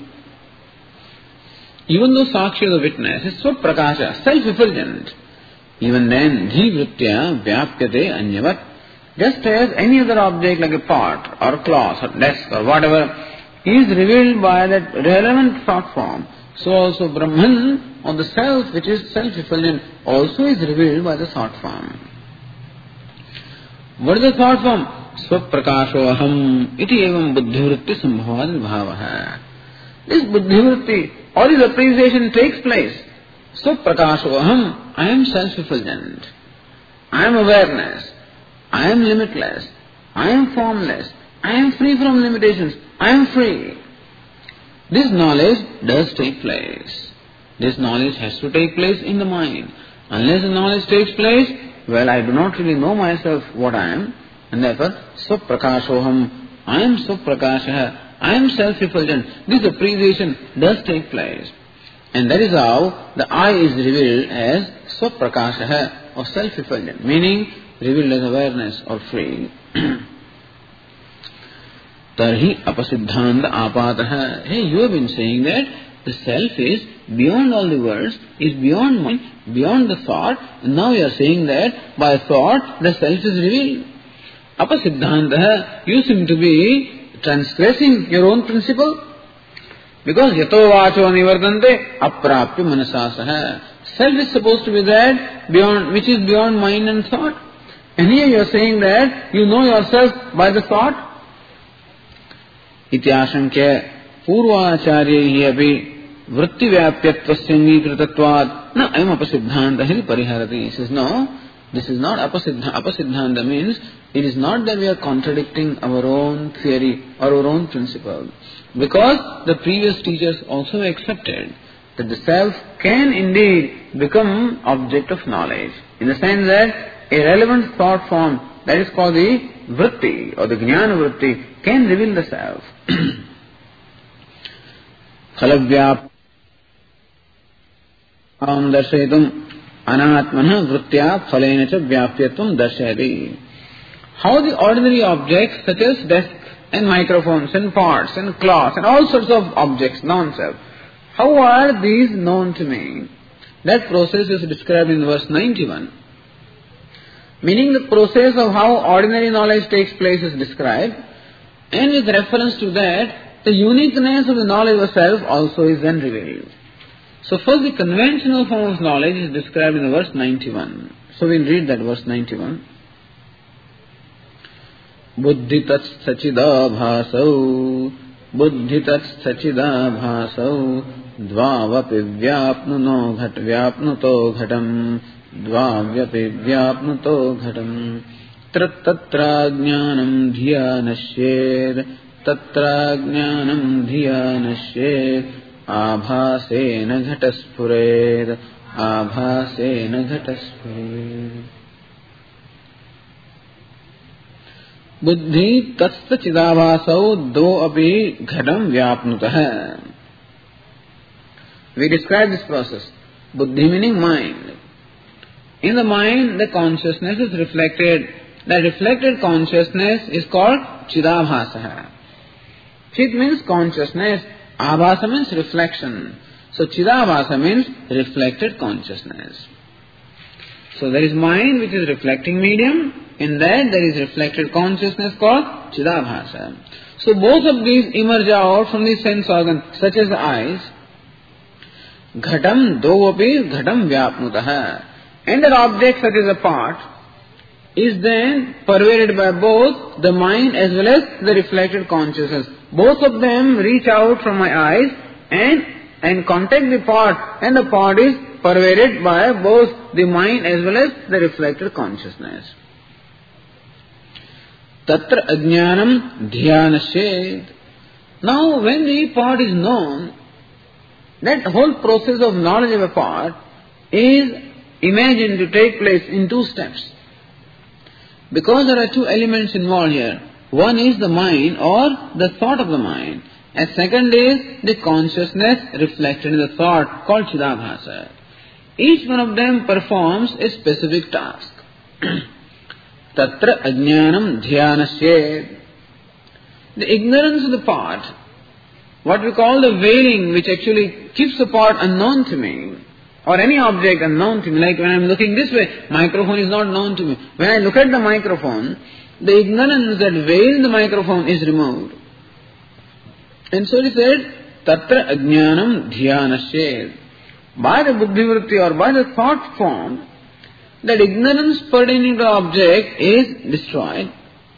Even though Sakshi is a witness, is Swaprakasha, self-effulgent. Even then, jivritya vyapyate anyavat. Just as any other object like a pot or a cloth or desk or whatever is revealed by that relevant thought form, so also Brahman or the self which is self-effulgent also is revealed by the thought form. What is the thought form? Swaprakasho aham iti evam buddhivritti sambhavad bhavaha. This buddhivritti or this appreciation takes place. Swaprakasho aham, I am self-effulgent. I am awareness. I am limitless. I am formless. I am free from limitations. I am free. This knowledge does take place. This knowledge has to take place in the mind. Unless the knowledge takes place, well, I do not really know myself what I am. And therefore, Swaprakashoham, I am Swaprakasha, I am self-effulgent. This appreciation does take place. And that is how the I is revealed as Swaprakasha or self-effulgent, meaning revealed as awareness or free. Tarhi apasiddhanda apataha. Hey, you have been saying that the self is beyond all the words, is beyond mind, beyond the thought. And now you are saying that by thought the self is revealed. Apasiddhanta, you seem to be transgressing your own principle. Because yato vacho nivardante aprapya manasasaha. Self is supposed to be that beyond, which is beyond mind and thought. And here you are saying that you know yourself by the thought. Ityashankya purvacharya api vritti vyapyatvasya angikritatvad na ayam apasiddhanta hi pariharati. He says, no, this is not apasiddhanta. Apasiddhanta means it is not that we are contradicting our own theory or our own principle. Because the previous teachers also accepted that the self can indeed become object of knowledge. In the sense that a relevant thought form, that is called the vritti or the jnana vritti, can reveal the self. Khalavyap darshayitum anatmana vrittya phalena cha vyapyatvam darshayati. How the ordinary objects such as desk and microphones and pots and cloths and all sorts of objects, non-self, how are these known to me? That process is described in verse ninety-one. Meaning the process of how ordinary knowledge takes place is described, and with reference to that, the uniqueness of the knowledge of self also is then revealed. So first the conventional form of knowledge is described in verse ninety-one. So we'll read that verse ninety-one. Buddhi tat sachida bhasau Buddhi tat sachida bhasau Dvavapi vyapnuno ghat vyapnuto ghatam Dvavyapi vyapnuto ghatam Tatra jnanam dhiya nasher Tatra jnanam dhiya nasher Abhasena ghataspurer Abhasena ghataspurer. Buddhi tatsta chidabhasau do api ghadam vyapnutah. We describe this process. Buddhi meaning mind. In the mind, the consciousness is reflected. That reflected consciousness is called chidabhasa. Chid means consciousness. Abhasa means reflection. So chidabhasa means reflected consciousness. So there is mind which is reflecting medium. In that there is reflected consciousness called chidabhasa. So both of these emerge out from the sense organ, such as the eyes. Ghatam dovapi ghatam vyapnutah. And that object such as a pot is then pervaded by both the mind as well as the reflected consciousness. Both of them reach out from my eyes and, and contact the pot, and the pot is pervaded by both the mind as well as the reflected consciousness. Tatra ajnanam dhyanashed. Now when the pot is known, that whole process of knowledge of a pot is imagined to take place in two steps. Because there are two elements involved here. One is the mind or the thought of the mind. And second is the consciousness reflected in the thought called chidabhasa. Each one of them performs a specific task. Tatra ajnanam dhyanashed. The ignorance of the pot, what we call the veiling which actually keeps the pot unknown to me, or any object unknown to me, like when I am looking this way, microphone is not known to me. When I look at the microphone, the ignorance that veils the microphone is removed. And so he said, Tatra ajnanam dhyanashed. By the buddhi vritti or by the thought form, that ignorance pertaining to the object is destroyed.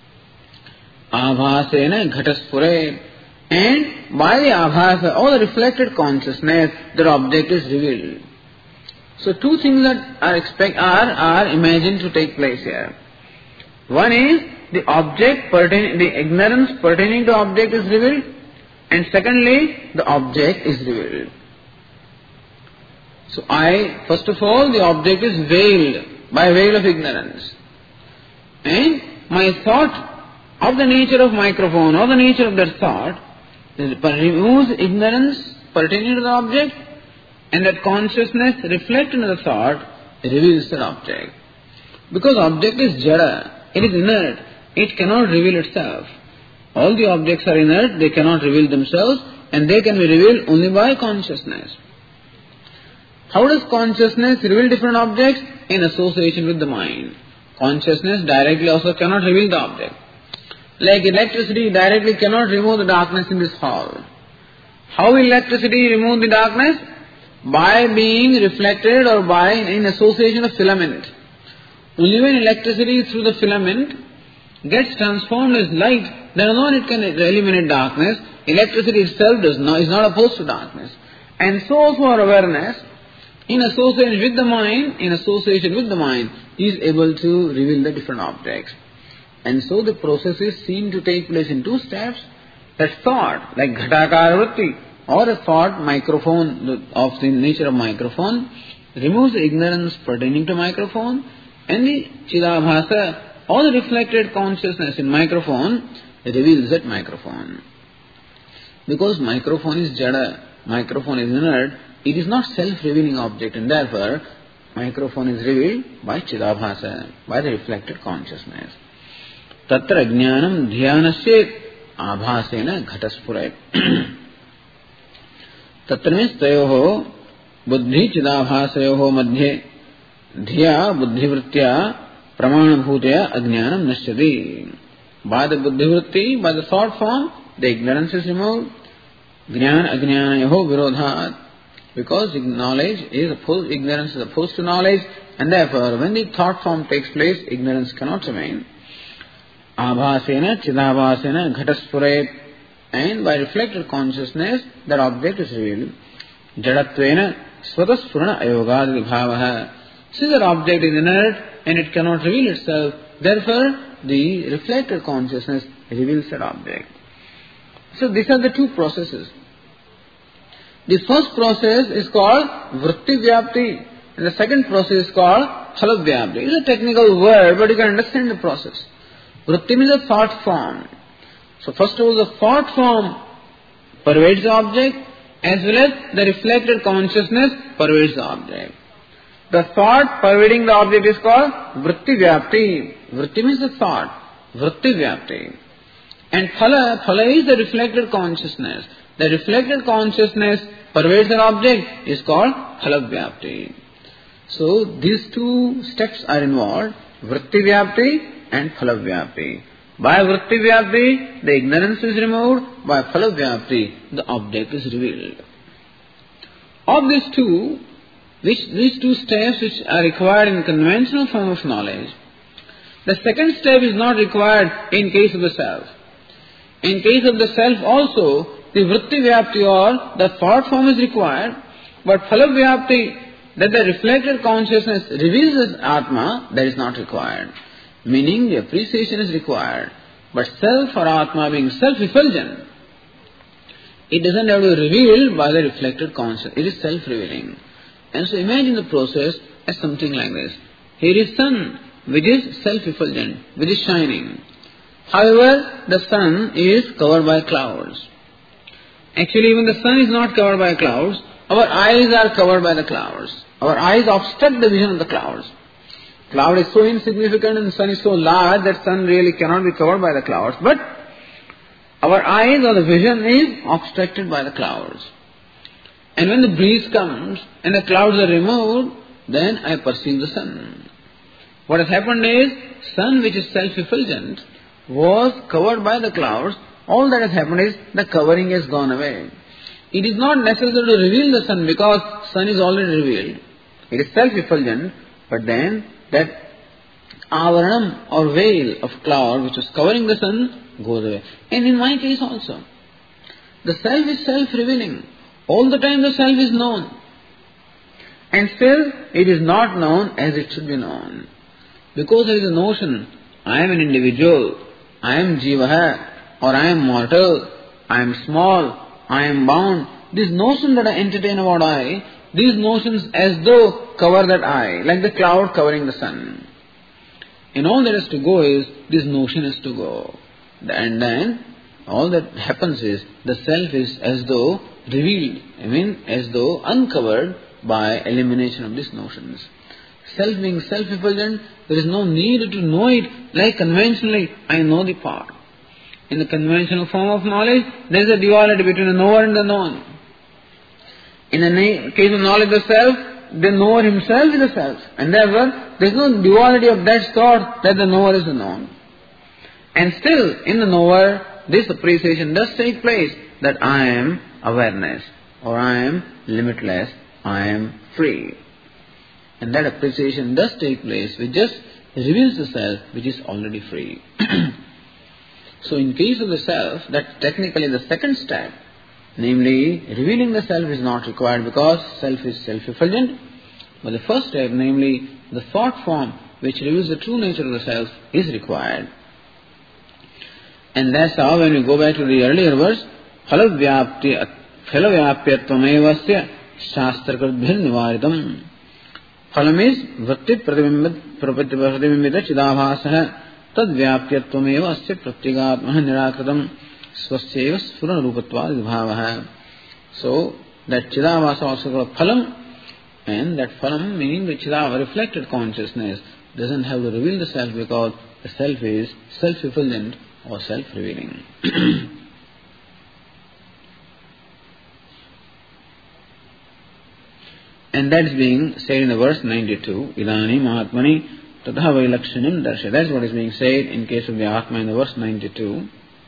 Abhasena ghataspure. And by the abhasa or the reflected consciousness, that object is revealed. So two things that are expect are, are imagined to take place here. One is the object pertaining, the ignorance pertaining to object is revealed, and secondly, the object is revealed. So I, first of all, the object is veiled by veil of ignorance. And my thought of the nature of microphone or the nature of that thought removes ignorance pertaining to the object, and that consciousness reflected in the thought reveals that object. Because object is jada, it is inert, it cannot reveal itself. All the objects are inert, they cannot reveal themselves, and they can be revealed only by consciousness. How does consciousness reveal different objects? In association with the mind. Consciousness directly also cannot reveal the object. Like electricity directly cannot remove the darkness in this hall. How will electricity remove the darkness? By being reflected or by in association of filament. Only when electricity through the filament gets transformed as light, then alone it can eliminate darkness. Electricity itself does not, is not opposed to darkness. And so also our awareness, in association with the mind, in association with the mind, is able to reveal the different objects. And so the process is seen to take place in two steps. That thought, like ghatakara vritti, or a thought microphone of the nature of microphone, removes the ignorance pertaining to microphone, and the chidabhasa, or the reflected consciousness in microphone, reveals that microphone. Because microphone is jada, microphone is inert, it is not self-revealing object, and therefore microphone is revealed by chidabhasa, by the reflected consciousness. Tatra jnanam dhyanasya abhasena ghataspurayat. Tatra means tayoho buddhi chidabhasayoho madhye dhiya buddhivrittya pramanabhutaya ajnanam nashyati. By the buddhivritti, by the thought form, the ignorance is removed. Jnana ajnanayoho virodhat. Because knowledge is opposed, ignorance is opposed to knowledge, and therefore when the thought form takes place, ignorance cannot remain. Abhasena chidabhasena ghataspurayat, and by reflected consciousness that object is revealed. Jadatvena svataspurana ayogad vibhavaha. Since that object is inert and it cannot reveal itself, therefore the reflected consciousness reveals that object. So these are the two processes. The first process is called vritti vyapti, and the second process is called phala vyapti. It's a technical word, but you can understand the process. Vritti means a thought form. So first of all, the thought form pervades the object, as well as the reflected consciousness pervades the object. The thought pervading the object is called vritti vyapti. Vritti means the thought. Vritti vyapti. And phala, phala is the reflected consciousness. The reflected consciousness pervades an object is called phala vyapti. So these two steps are involved, vritti vyapti and phala vyapti. By vritti vyapti, the ignorance is removed. By phala vyapti, the object is revealed. Of these two, which these two steps which are required in conventional form of knowledge, the second step is not required in case of the self. In case of the self also, the vritti vyapti or the thought form is required, but phala vyapti, that the reflected consciousness reveals as Atma, that is not required. Meaning the appreciation is required, but self or Atma being self-effulgent, it doesn't have to be revealed by the reflected consciousness. It is self-revealing. And so imagine the process as something like this. Here is sun, which is self-effulgent, which is shining. However, the sun is covered by clouds. Actually, even the sun is not covered by clouds. Our eyes are covered by the clouds. Our eyes obstruct the vision of the clouds. Cloud is so insignificant and the sun is so large that sun really cannot be covered by the clouds. But our eyes or the vision is obstructed by the clouds. And when the breeze comes and the clouds are removed, then I perceive the sun. What has happened is, sun which is self-effulgent was covered by the clouds. All that has happened is the covering has gone away. It is not necessary to reveal the sun because sun is already revealed. It is self-effulgent, but then that avaranam or veil of cloud which was covering the sun goes away. And in my case also, the self is self-revealing. All the time the self is known. And still it is not known as it should be known. Because there is a notion, I am an individual, I am jivaha, or I am mortal, I am small, I am bound. This notion that I entertain about I, these notions as though cover that I, like the cloud covering the sun. And all that has to go is, this notion has to go. And then, all that happens is, the self is as though revealed, I mean, as though uncovered by elimination of these notions. Self being self-effulgent, there is no need to know it like conventionally, I know the part. In the conventional form of knowledge, there is a duality between the knower and the known. In the na- case of knowledge of self, the knower himself is the self. And therefore, there is no duality of that sort that the knower is the known. And still, in the knower, this appreciation does take place that I am awareness, or I am limitless, I am free. And that appreciation does take place, which just reveals the self, which is already free. So in case of the self, that's technically the second step. Namely, revealing the self is not required because self is self-effulgent. But the first step, namely the thought form which reveals the true nature of the self, is required. And that's how when we go back to the earlier verse, Phalavyapyatvamevasya shastrakarbhir nivaritam. Phalam is vritti pratibhimbita chidabhasah tad vyapyatvameva asya pratyagatmah nirakritam swasyeva sphurana rupatvad vibhavah. So that chidabhasa also called phalam, and that phalam meaning the chidava, reflected consciousness, doesn't have to reveal the self because the self is self-effulgent or self-revealing. And that's being said in the verse ninety-two. Idani Mahatmani Tadha Vailakshanim Darsha. That's what is being said in case of the Atma in the verse ninety-two.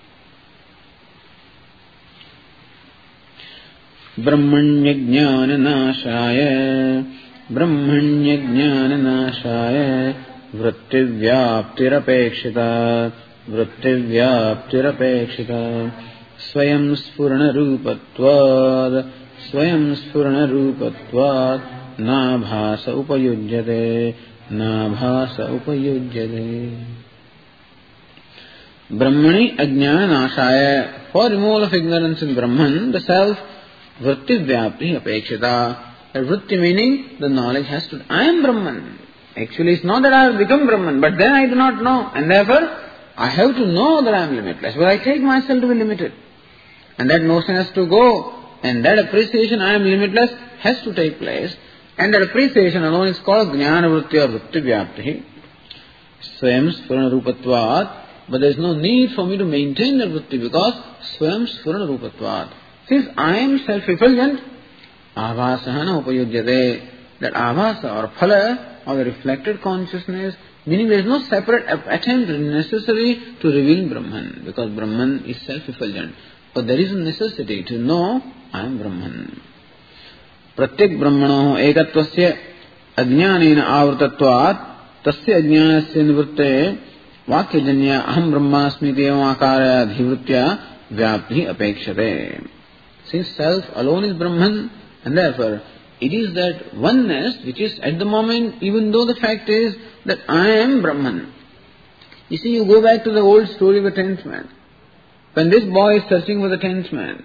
Brahmanya Jnana Nashaya Brahmanya Jnana Nashaya Vrittivyaptirapekshita Vrittivyaptirapekshita Swayam Spurana Rupatvad Swayam Spurana Rupatvad Nabhasa Upayujyate Nabhasa Upayujyate. Brahmani Ajnana Nashaya. For removal of ignorance in Brahman, the self Vritti Vyapti Apekshita. Vritti meaning the knowledge has to. I am Brahman. Actually, it's not that I have become Brahman, but then I do not know. And therefore, I have to know that I am limitless. But I take myself to be limited. And that notion has to go. And that appreciation, I am limitless, has to take place. And that appreciation alone is called Jnana Vritti or Vritti Vyapti. Swayam Spurana Rupatvat. But there is no need for me to maintain that Vritti because Swayam Spurana Rupatvat. Since I am self-effulgent, Avasahana Upayujyate. That Avasa or Phala or the reflected consciousness, meaning there is no separate attempt necessary to reveal Brahman because Brahman is self-effulgent. But there is a necessity to know I am Brahman. Pratyak Brahmano ekatvasya ajnanena avrutatvat tasya ajnanasya nivrutte vakyajanya aham brahmasmi devam akara dhivritya vyapti apekshate. Since self alone is Brahman, and therefore it is that oneness which is at the moment, even though the fact is that I am Brahman. You see, you go back to the old story of the tenth man. When this boy is searching for the tenth man,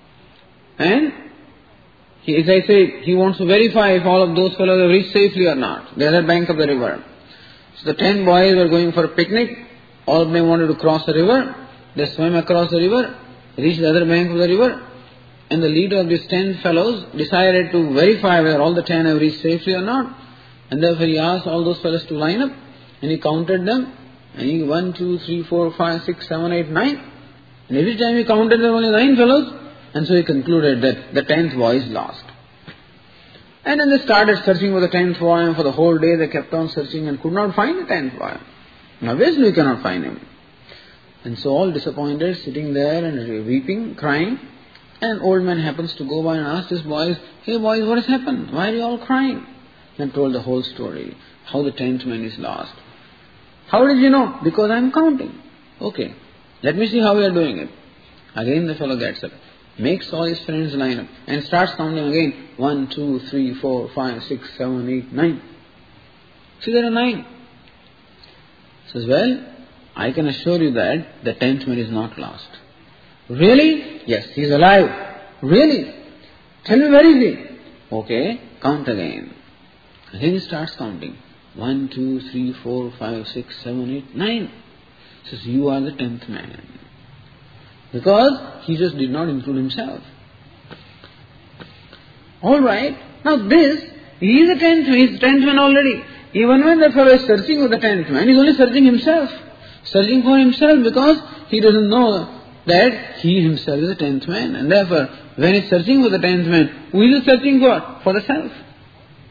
and he, as I said, he wants to verify if all of those fellows have reached safely or not. The other bank of the river. So the ten boys were going for a picnic. All of them wanted to cross the river. They swam across the river, reached the other bank of the river. And the leader of these ten fellows decided to verify whether all the ten have reached safely or not. And therefore he asked all those fellows to line up. And he counted them. And he, one, two, three, four, five, six, seven, eight, nine. And every time he counted there were only nine fellows. And so he concluded that the tenth boy is lost. And then they started searching for the tenth boy. And for the whole day they kept on searching and could not find the tenth boy. Now obviously we cannot find him. And so all disappointed, sitting there and weeping, crying. And an old man happens to go by and ask his boys, hey boys, what has happened? Why are you all crying? And told the whole story, how the tenth man is lost. How did you know? Because I am counting. Okay, let me see how we are doing it. Again the fellow gets up, makes all his friends line up and starts counting again. One, two, three, four, five, six, seven, eight, nine. See, there are nine. Says, well, I can assure you that the tenth man is not lost. Really? Yes, he is alive. Really? Tell me where is he? Okay, count again. Again he starts counting. One, two, three, four, five, six, seven, eight, nine. Says, you are the tenth man. Because he just did not include himself. Alright, now this, he is the tenth man, he is the tenth man already. Even when the fellow is searching for the tenth man, he is only searching himself. Searching for himself because he doesn't know that he himself is the tenth man. And therefore, when he is searching for the tenth man, who is he searching for? For the self.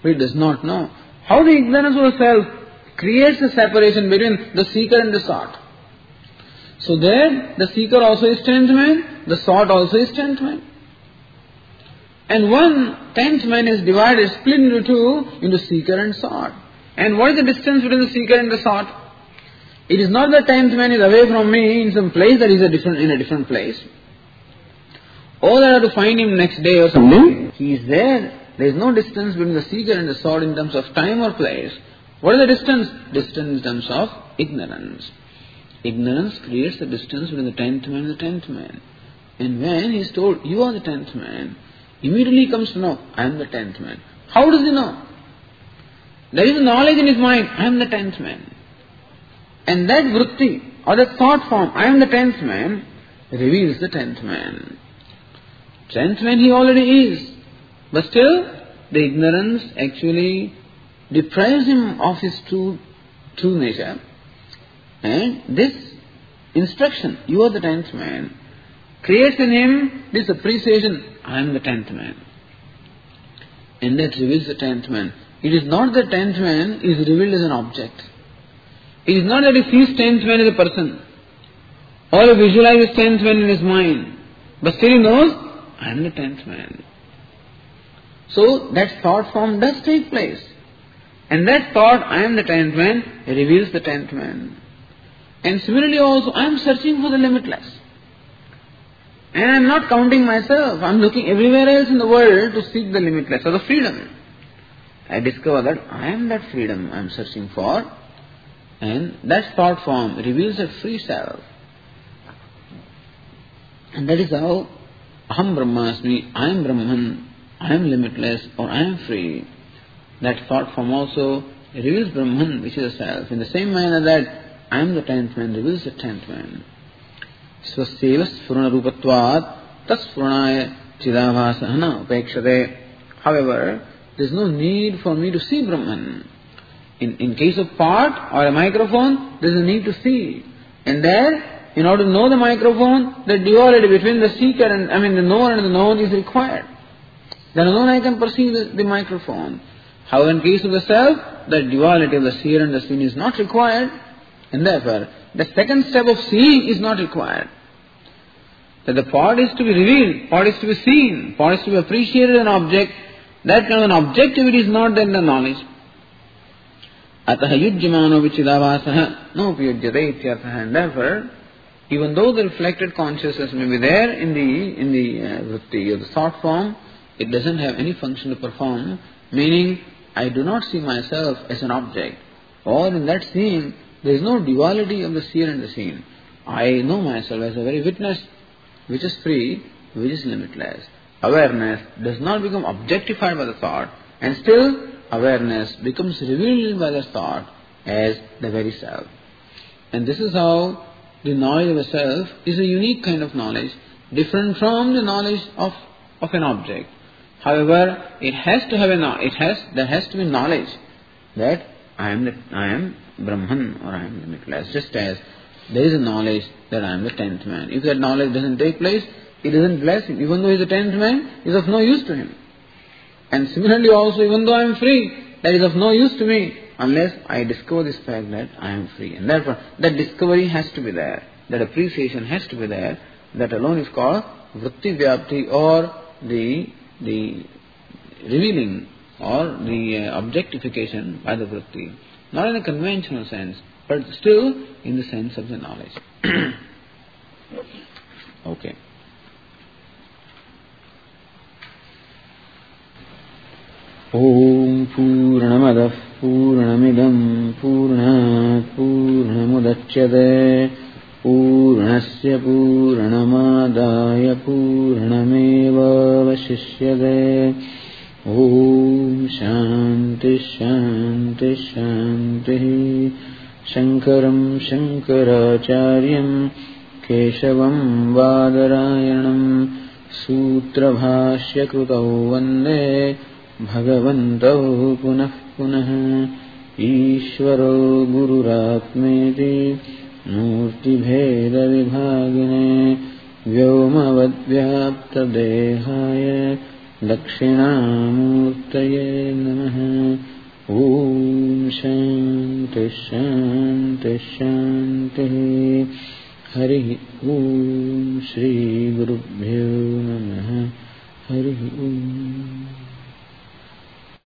but it does not know. How the ignorance of the self creates a separation between the seeker and the sought. So there, the seeker also is tenth man, the sought also is tenth man. And one tenth man is divided, split into two, into seeker and sought. And what is the distance between the seeker and the sought? It is not that tenth man is away from me in some place that is a different, in a different place. Or that I have to find him next day or something. He is there. There is no distance between the seeker and the sought in terms of time or place. What is the distance? Distance in terms of ignorance. Ignorance creates the distance between the tenth man and the tenth man. And when he is told, you are the tenth man, immediately he comes to know, I am the tenth man. How does he know? There is a knowledge in his mind, I am the tenth man. And that vritti, or that thought form, I am the tenth man, reveals the tenth man. Tenth man he already is. But still, the ignorance actually deprives him of his true, true nature. And this instruction, you are the tenth man, creates in him this appreciation, I am the tenth man. And that reveals the tenth man. It is not that tenth man is revealed as an object. It is not that he sees tenth man as a person, or he visualizes tenth man in his mind, but still he knows, I am the tenth man. So that thought form does take place. And that thought, I am the tenth man, reveals the tenth man. And similarly also, I am searching for the limitless. And I am not counting myself. I am looking everywhere else in the world to seek the limitless or the freedom. I discover that I am that freedom I am searching for. And that thought form reveals that free self. And that is how Aham Brahmasmi, I am Brahman, I am limitless, or I am free. That thought form also reveals Brahman, which is the self. In the same manner that I am the tenth man, reveals the tenth man. Swasyeva sphurana rupatvat tasphurnaya chidavasahana upekshate. However, there is no need for me to see Brahman. In, in case of pot or a microphone, there is a need to see. And there, in order to know the microphone, the duality between the seeker and, I mean the knower and the known is required. Then alone I can perceive the, the microphone. However, in case of the self, the duality of the seer and the seen is not required. And therefore, the second step of seeing is not required. That the pot is to be revealed, pot is to be seen, pot is to be appreciated as an object. That kind of an objectivity is not there in the knowledge. Ataha yujjamano vichidavasaha no upyujyate ityarthaha. And therefore, even though the reflected consciousness may be there in the in the uh, vritti or the thought form, it doesn't have any function to perform, meaning I do not see myself as an object. Or in that seeing, there is no duality of the seer and the seen. I know myself as a very witness, which is free, which is limitless. Awareness does not become objectified by the thought, and still awareness becomes revealed by the thought as the very self. And this is how the knowledge of the self is a unique kind of knowledge, different from the knowledge of, of an object. However, it has to have a it has there has to be knowledge that I am the, I am Brahman or I am limitless. Just as there is a knowledge that I am the tenth man. If that knowledge doesn't take place, it doesn't bless him. Even though he is the tenth man, it is of no use to him. And similarly also, even though I am free, that is of no use to me unless I discover this fact that I am free. And therefore, that discovery has to be there. That appreciation has to be there. That alone is called vritti vyapti, or the the revealing or the uh, objectification by the vritti. Not in a conventional sense, but still in the sense of the knowledge. Okay. Om Purnamadah Purnamidam Purnat Purnamudachyate Purnasya Purnamadaya Purnameva Vashishyate. Om Shanti Shanti Shanti. Shankaram Shankaracharyam Keshavam Vadarayanam Sutra Bhashya Krutau Vande Bhagavantau Punah Punah. Ishvaro Gururatmeti Murti Bheda Vibhagine Vyomavad Vyapta Dehaya दक्षिणामूर्तये नमः। ॐ शान्ति शान्ति शान्तिः। हरिः ॐ श्री गुरुभ्यो नमः। हरिः ॐ।